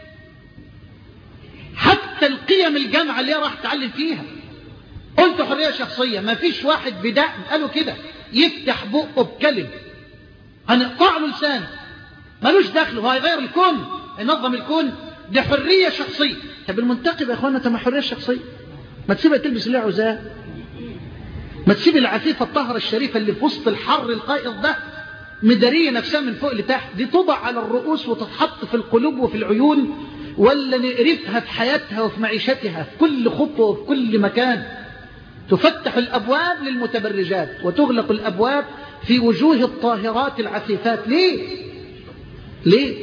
حتى القيم الجامعة اللي راح تعلم فيها. قلت حرية شخصية، ما فيش واحد بداء قالوا كده يفتح بقه بكلم هنقطع له لسان، ملوش دخل، هو هيغير الكون، ينظم الكون، دي حرية شخصية. طب المنتقب يا اخوانا تم حرية شخصية، ما تسيبها تلبس اللي عاوزاه، ما تسيب العفيفة الطاهرة الشريفة اللي في وسط الحر القائض ده مدارية نفسها من فوق لتحت، دي توضع على الرؤوس وتتحط في القلوب وفي العيون، ولا نقرفها في حياتها وفي معيشتها في كل خطوة وفي كل مكان. تفتح الأبواب للمتبرجات وتغلق الأبواب في وجوه الطاهرات العفيفات. ليه؟ ليه؟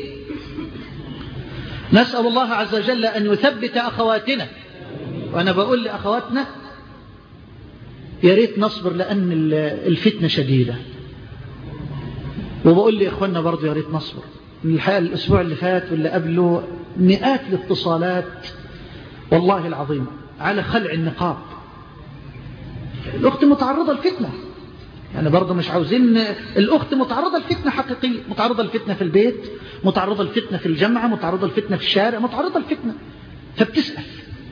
نسأل الله عز وجل أن يثبت أخواتنا، وأنا بقول لأخواتنا يا ريت نصبر لأن الفتنة شديدة. وبقول لي إخواننا برضو يا ريت نصبر. من الحقيقة الأسبوع اللي فات واللي قبله مئات الاتصالات والله العظيم على خلع النقاب. الأخت متعرضة لفتنة، يعني برضو مش عاوزين. الأخت متعرضة لفتنة حقيقية، متعرضة لفتنة في البيت، متعرضة لفتنة في الجامعة، متعرضة لفتنة في الشارع، متعرضة لفتنة، فبتسأل.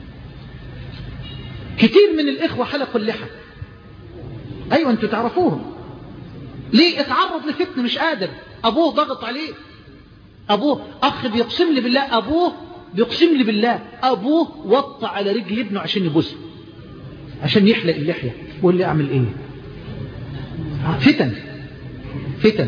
كتير من الإخوة حلقوا اللحى، أيوة أنتوا تعرفوهم. ليه؟ اتعرض لفتنة مش قادر، أبوه ضغط عليه، أبوه أخ بيقسم لي بالله، أبوه بيقسم لي بالله أبوه وطى على رجل ابنه عشان يبوسه، عشان يحلق اللحية. بقول لي أعمل إيه؟ فتن فتن.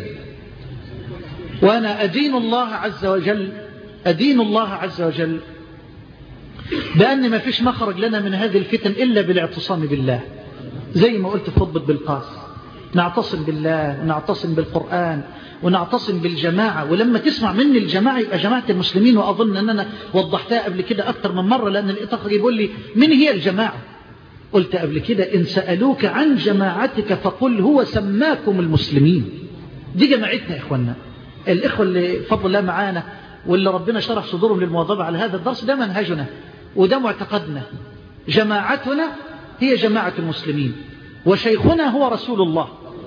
وأنا أدين الله عز وجل، أدين الله عز وجل بأن ما فيش مخرج لنا من هذه الفتن إلا بالاعتصام بالله. زي ما قلت في خطبة بالقاس، نعتصم بالله ونعتصم بالقرآن ونعتصم بالجماعة. ولما تسمع مني الجماعة يبقى جماعة المسلمين. وأظن أن أنا وضحتها قبل كده أكتر من مرة، لأن الإطاقة يقول لي من هي الجماعة؟ قلت قبل كده إن سألوك عن جماعتك فقل هو سماكم المسلمين. دي جماعتنا يا إخوانا. الإخوة اللي فضل الله معانا واللي ربنا شرح صدورهم للمواظبة على هذا الدرس، ده منهجنا وده معتقدنا. جماعتنا هي جماعة المسلمين، وشيخنا هو رسول الله،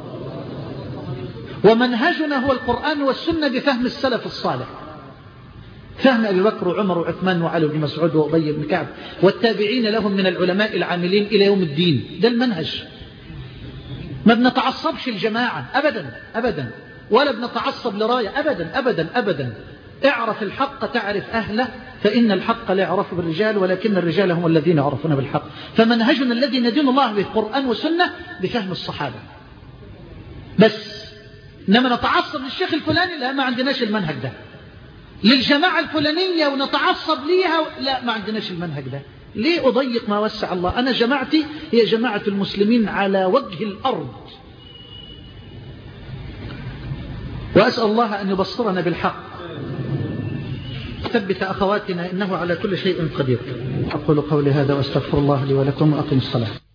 ومنهجنا هو القرآن والسنة بفهم السلف الصالح، فهم أبي بكر وعمر وعثمان وعلي بن مسعود وأبي بن كعب والتابعين لهم من العلماء العاملين إلى يوم الدين. ده المنهج. ما بنتعصبش الجماعة أبدا أبدا، ولا بنتعصب لراية أبدا أبدا أبدا. اعرف الحق تعرف أهله، فإن الحق لا يعرف بالرجال ولكن الرجال هم الذين يعرفون بالحق. فمنهجنا الذي ندين الله به قرآن وسنة بفهم الصحابة بس. إنما نتعصب للشيخ الفلاني، لا، ما عندناش المنهج ده. للجماعة الفلانية ونتعصب ليها، لا، ما عندناش المنهج ده. ليه أضيق ما وسع الله؟ أنا جماعتي هي جماعة المسلمين على وجه الأرض. وأسأل الله أن يبصرنا بالحق، ثبت أخواتنا إنه على كل شيء قدير. أقول قولي هذا وأستغفر الله لي ولكم وأقم الصلاة.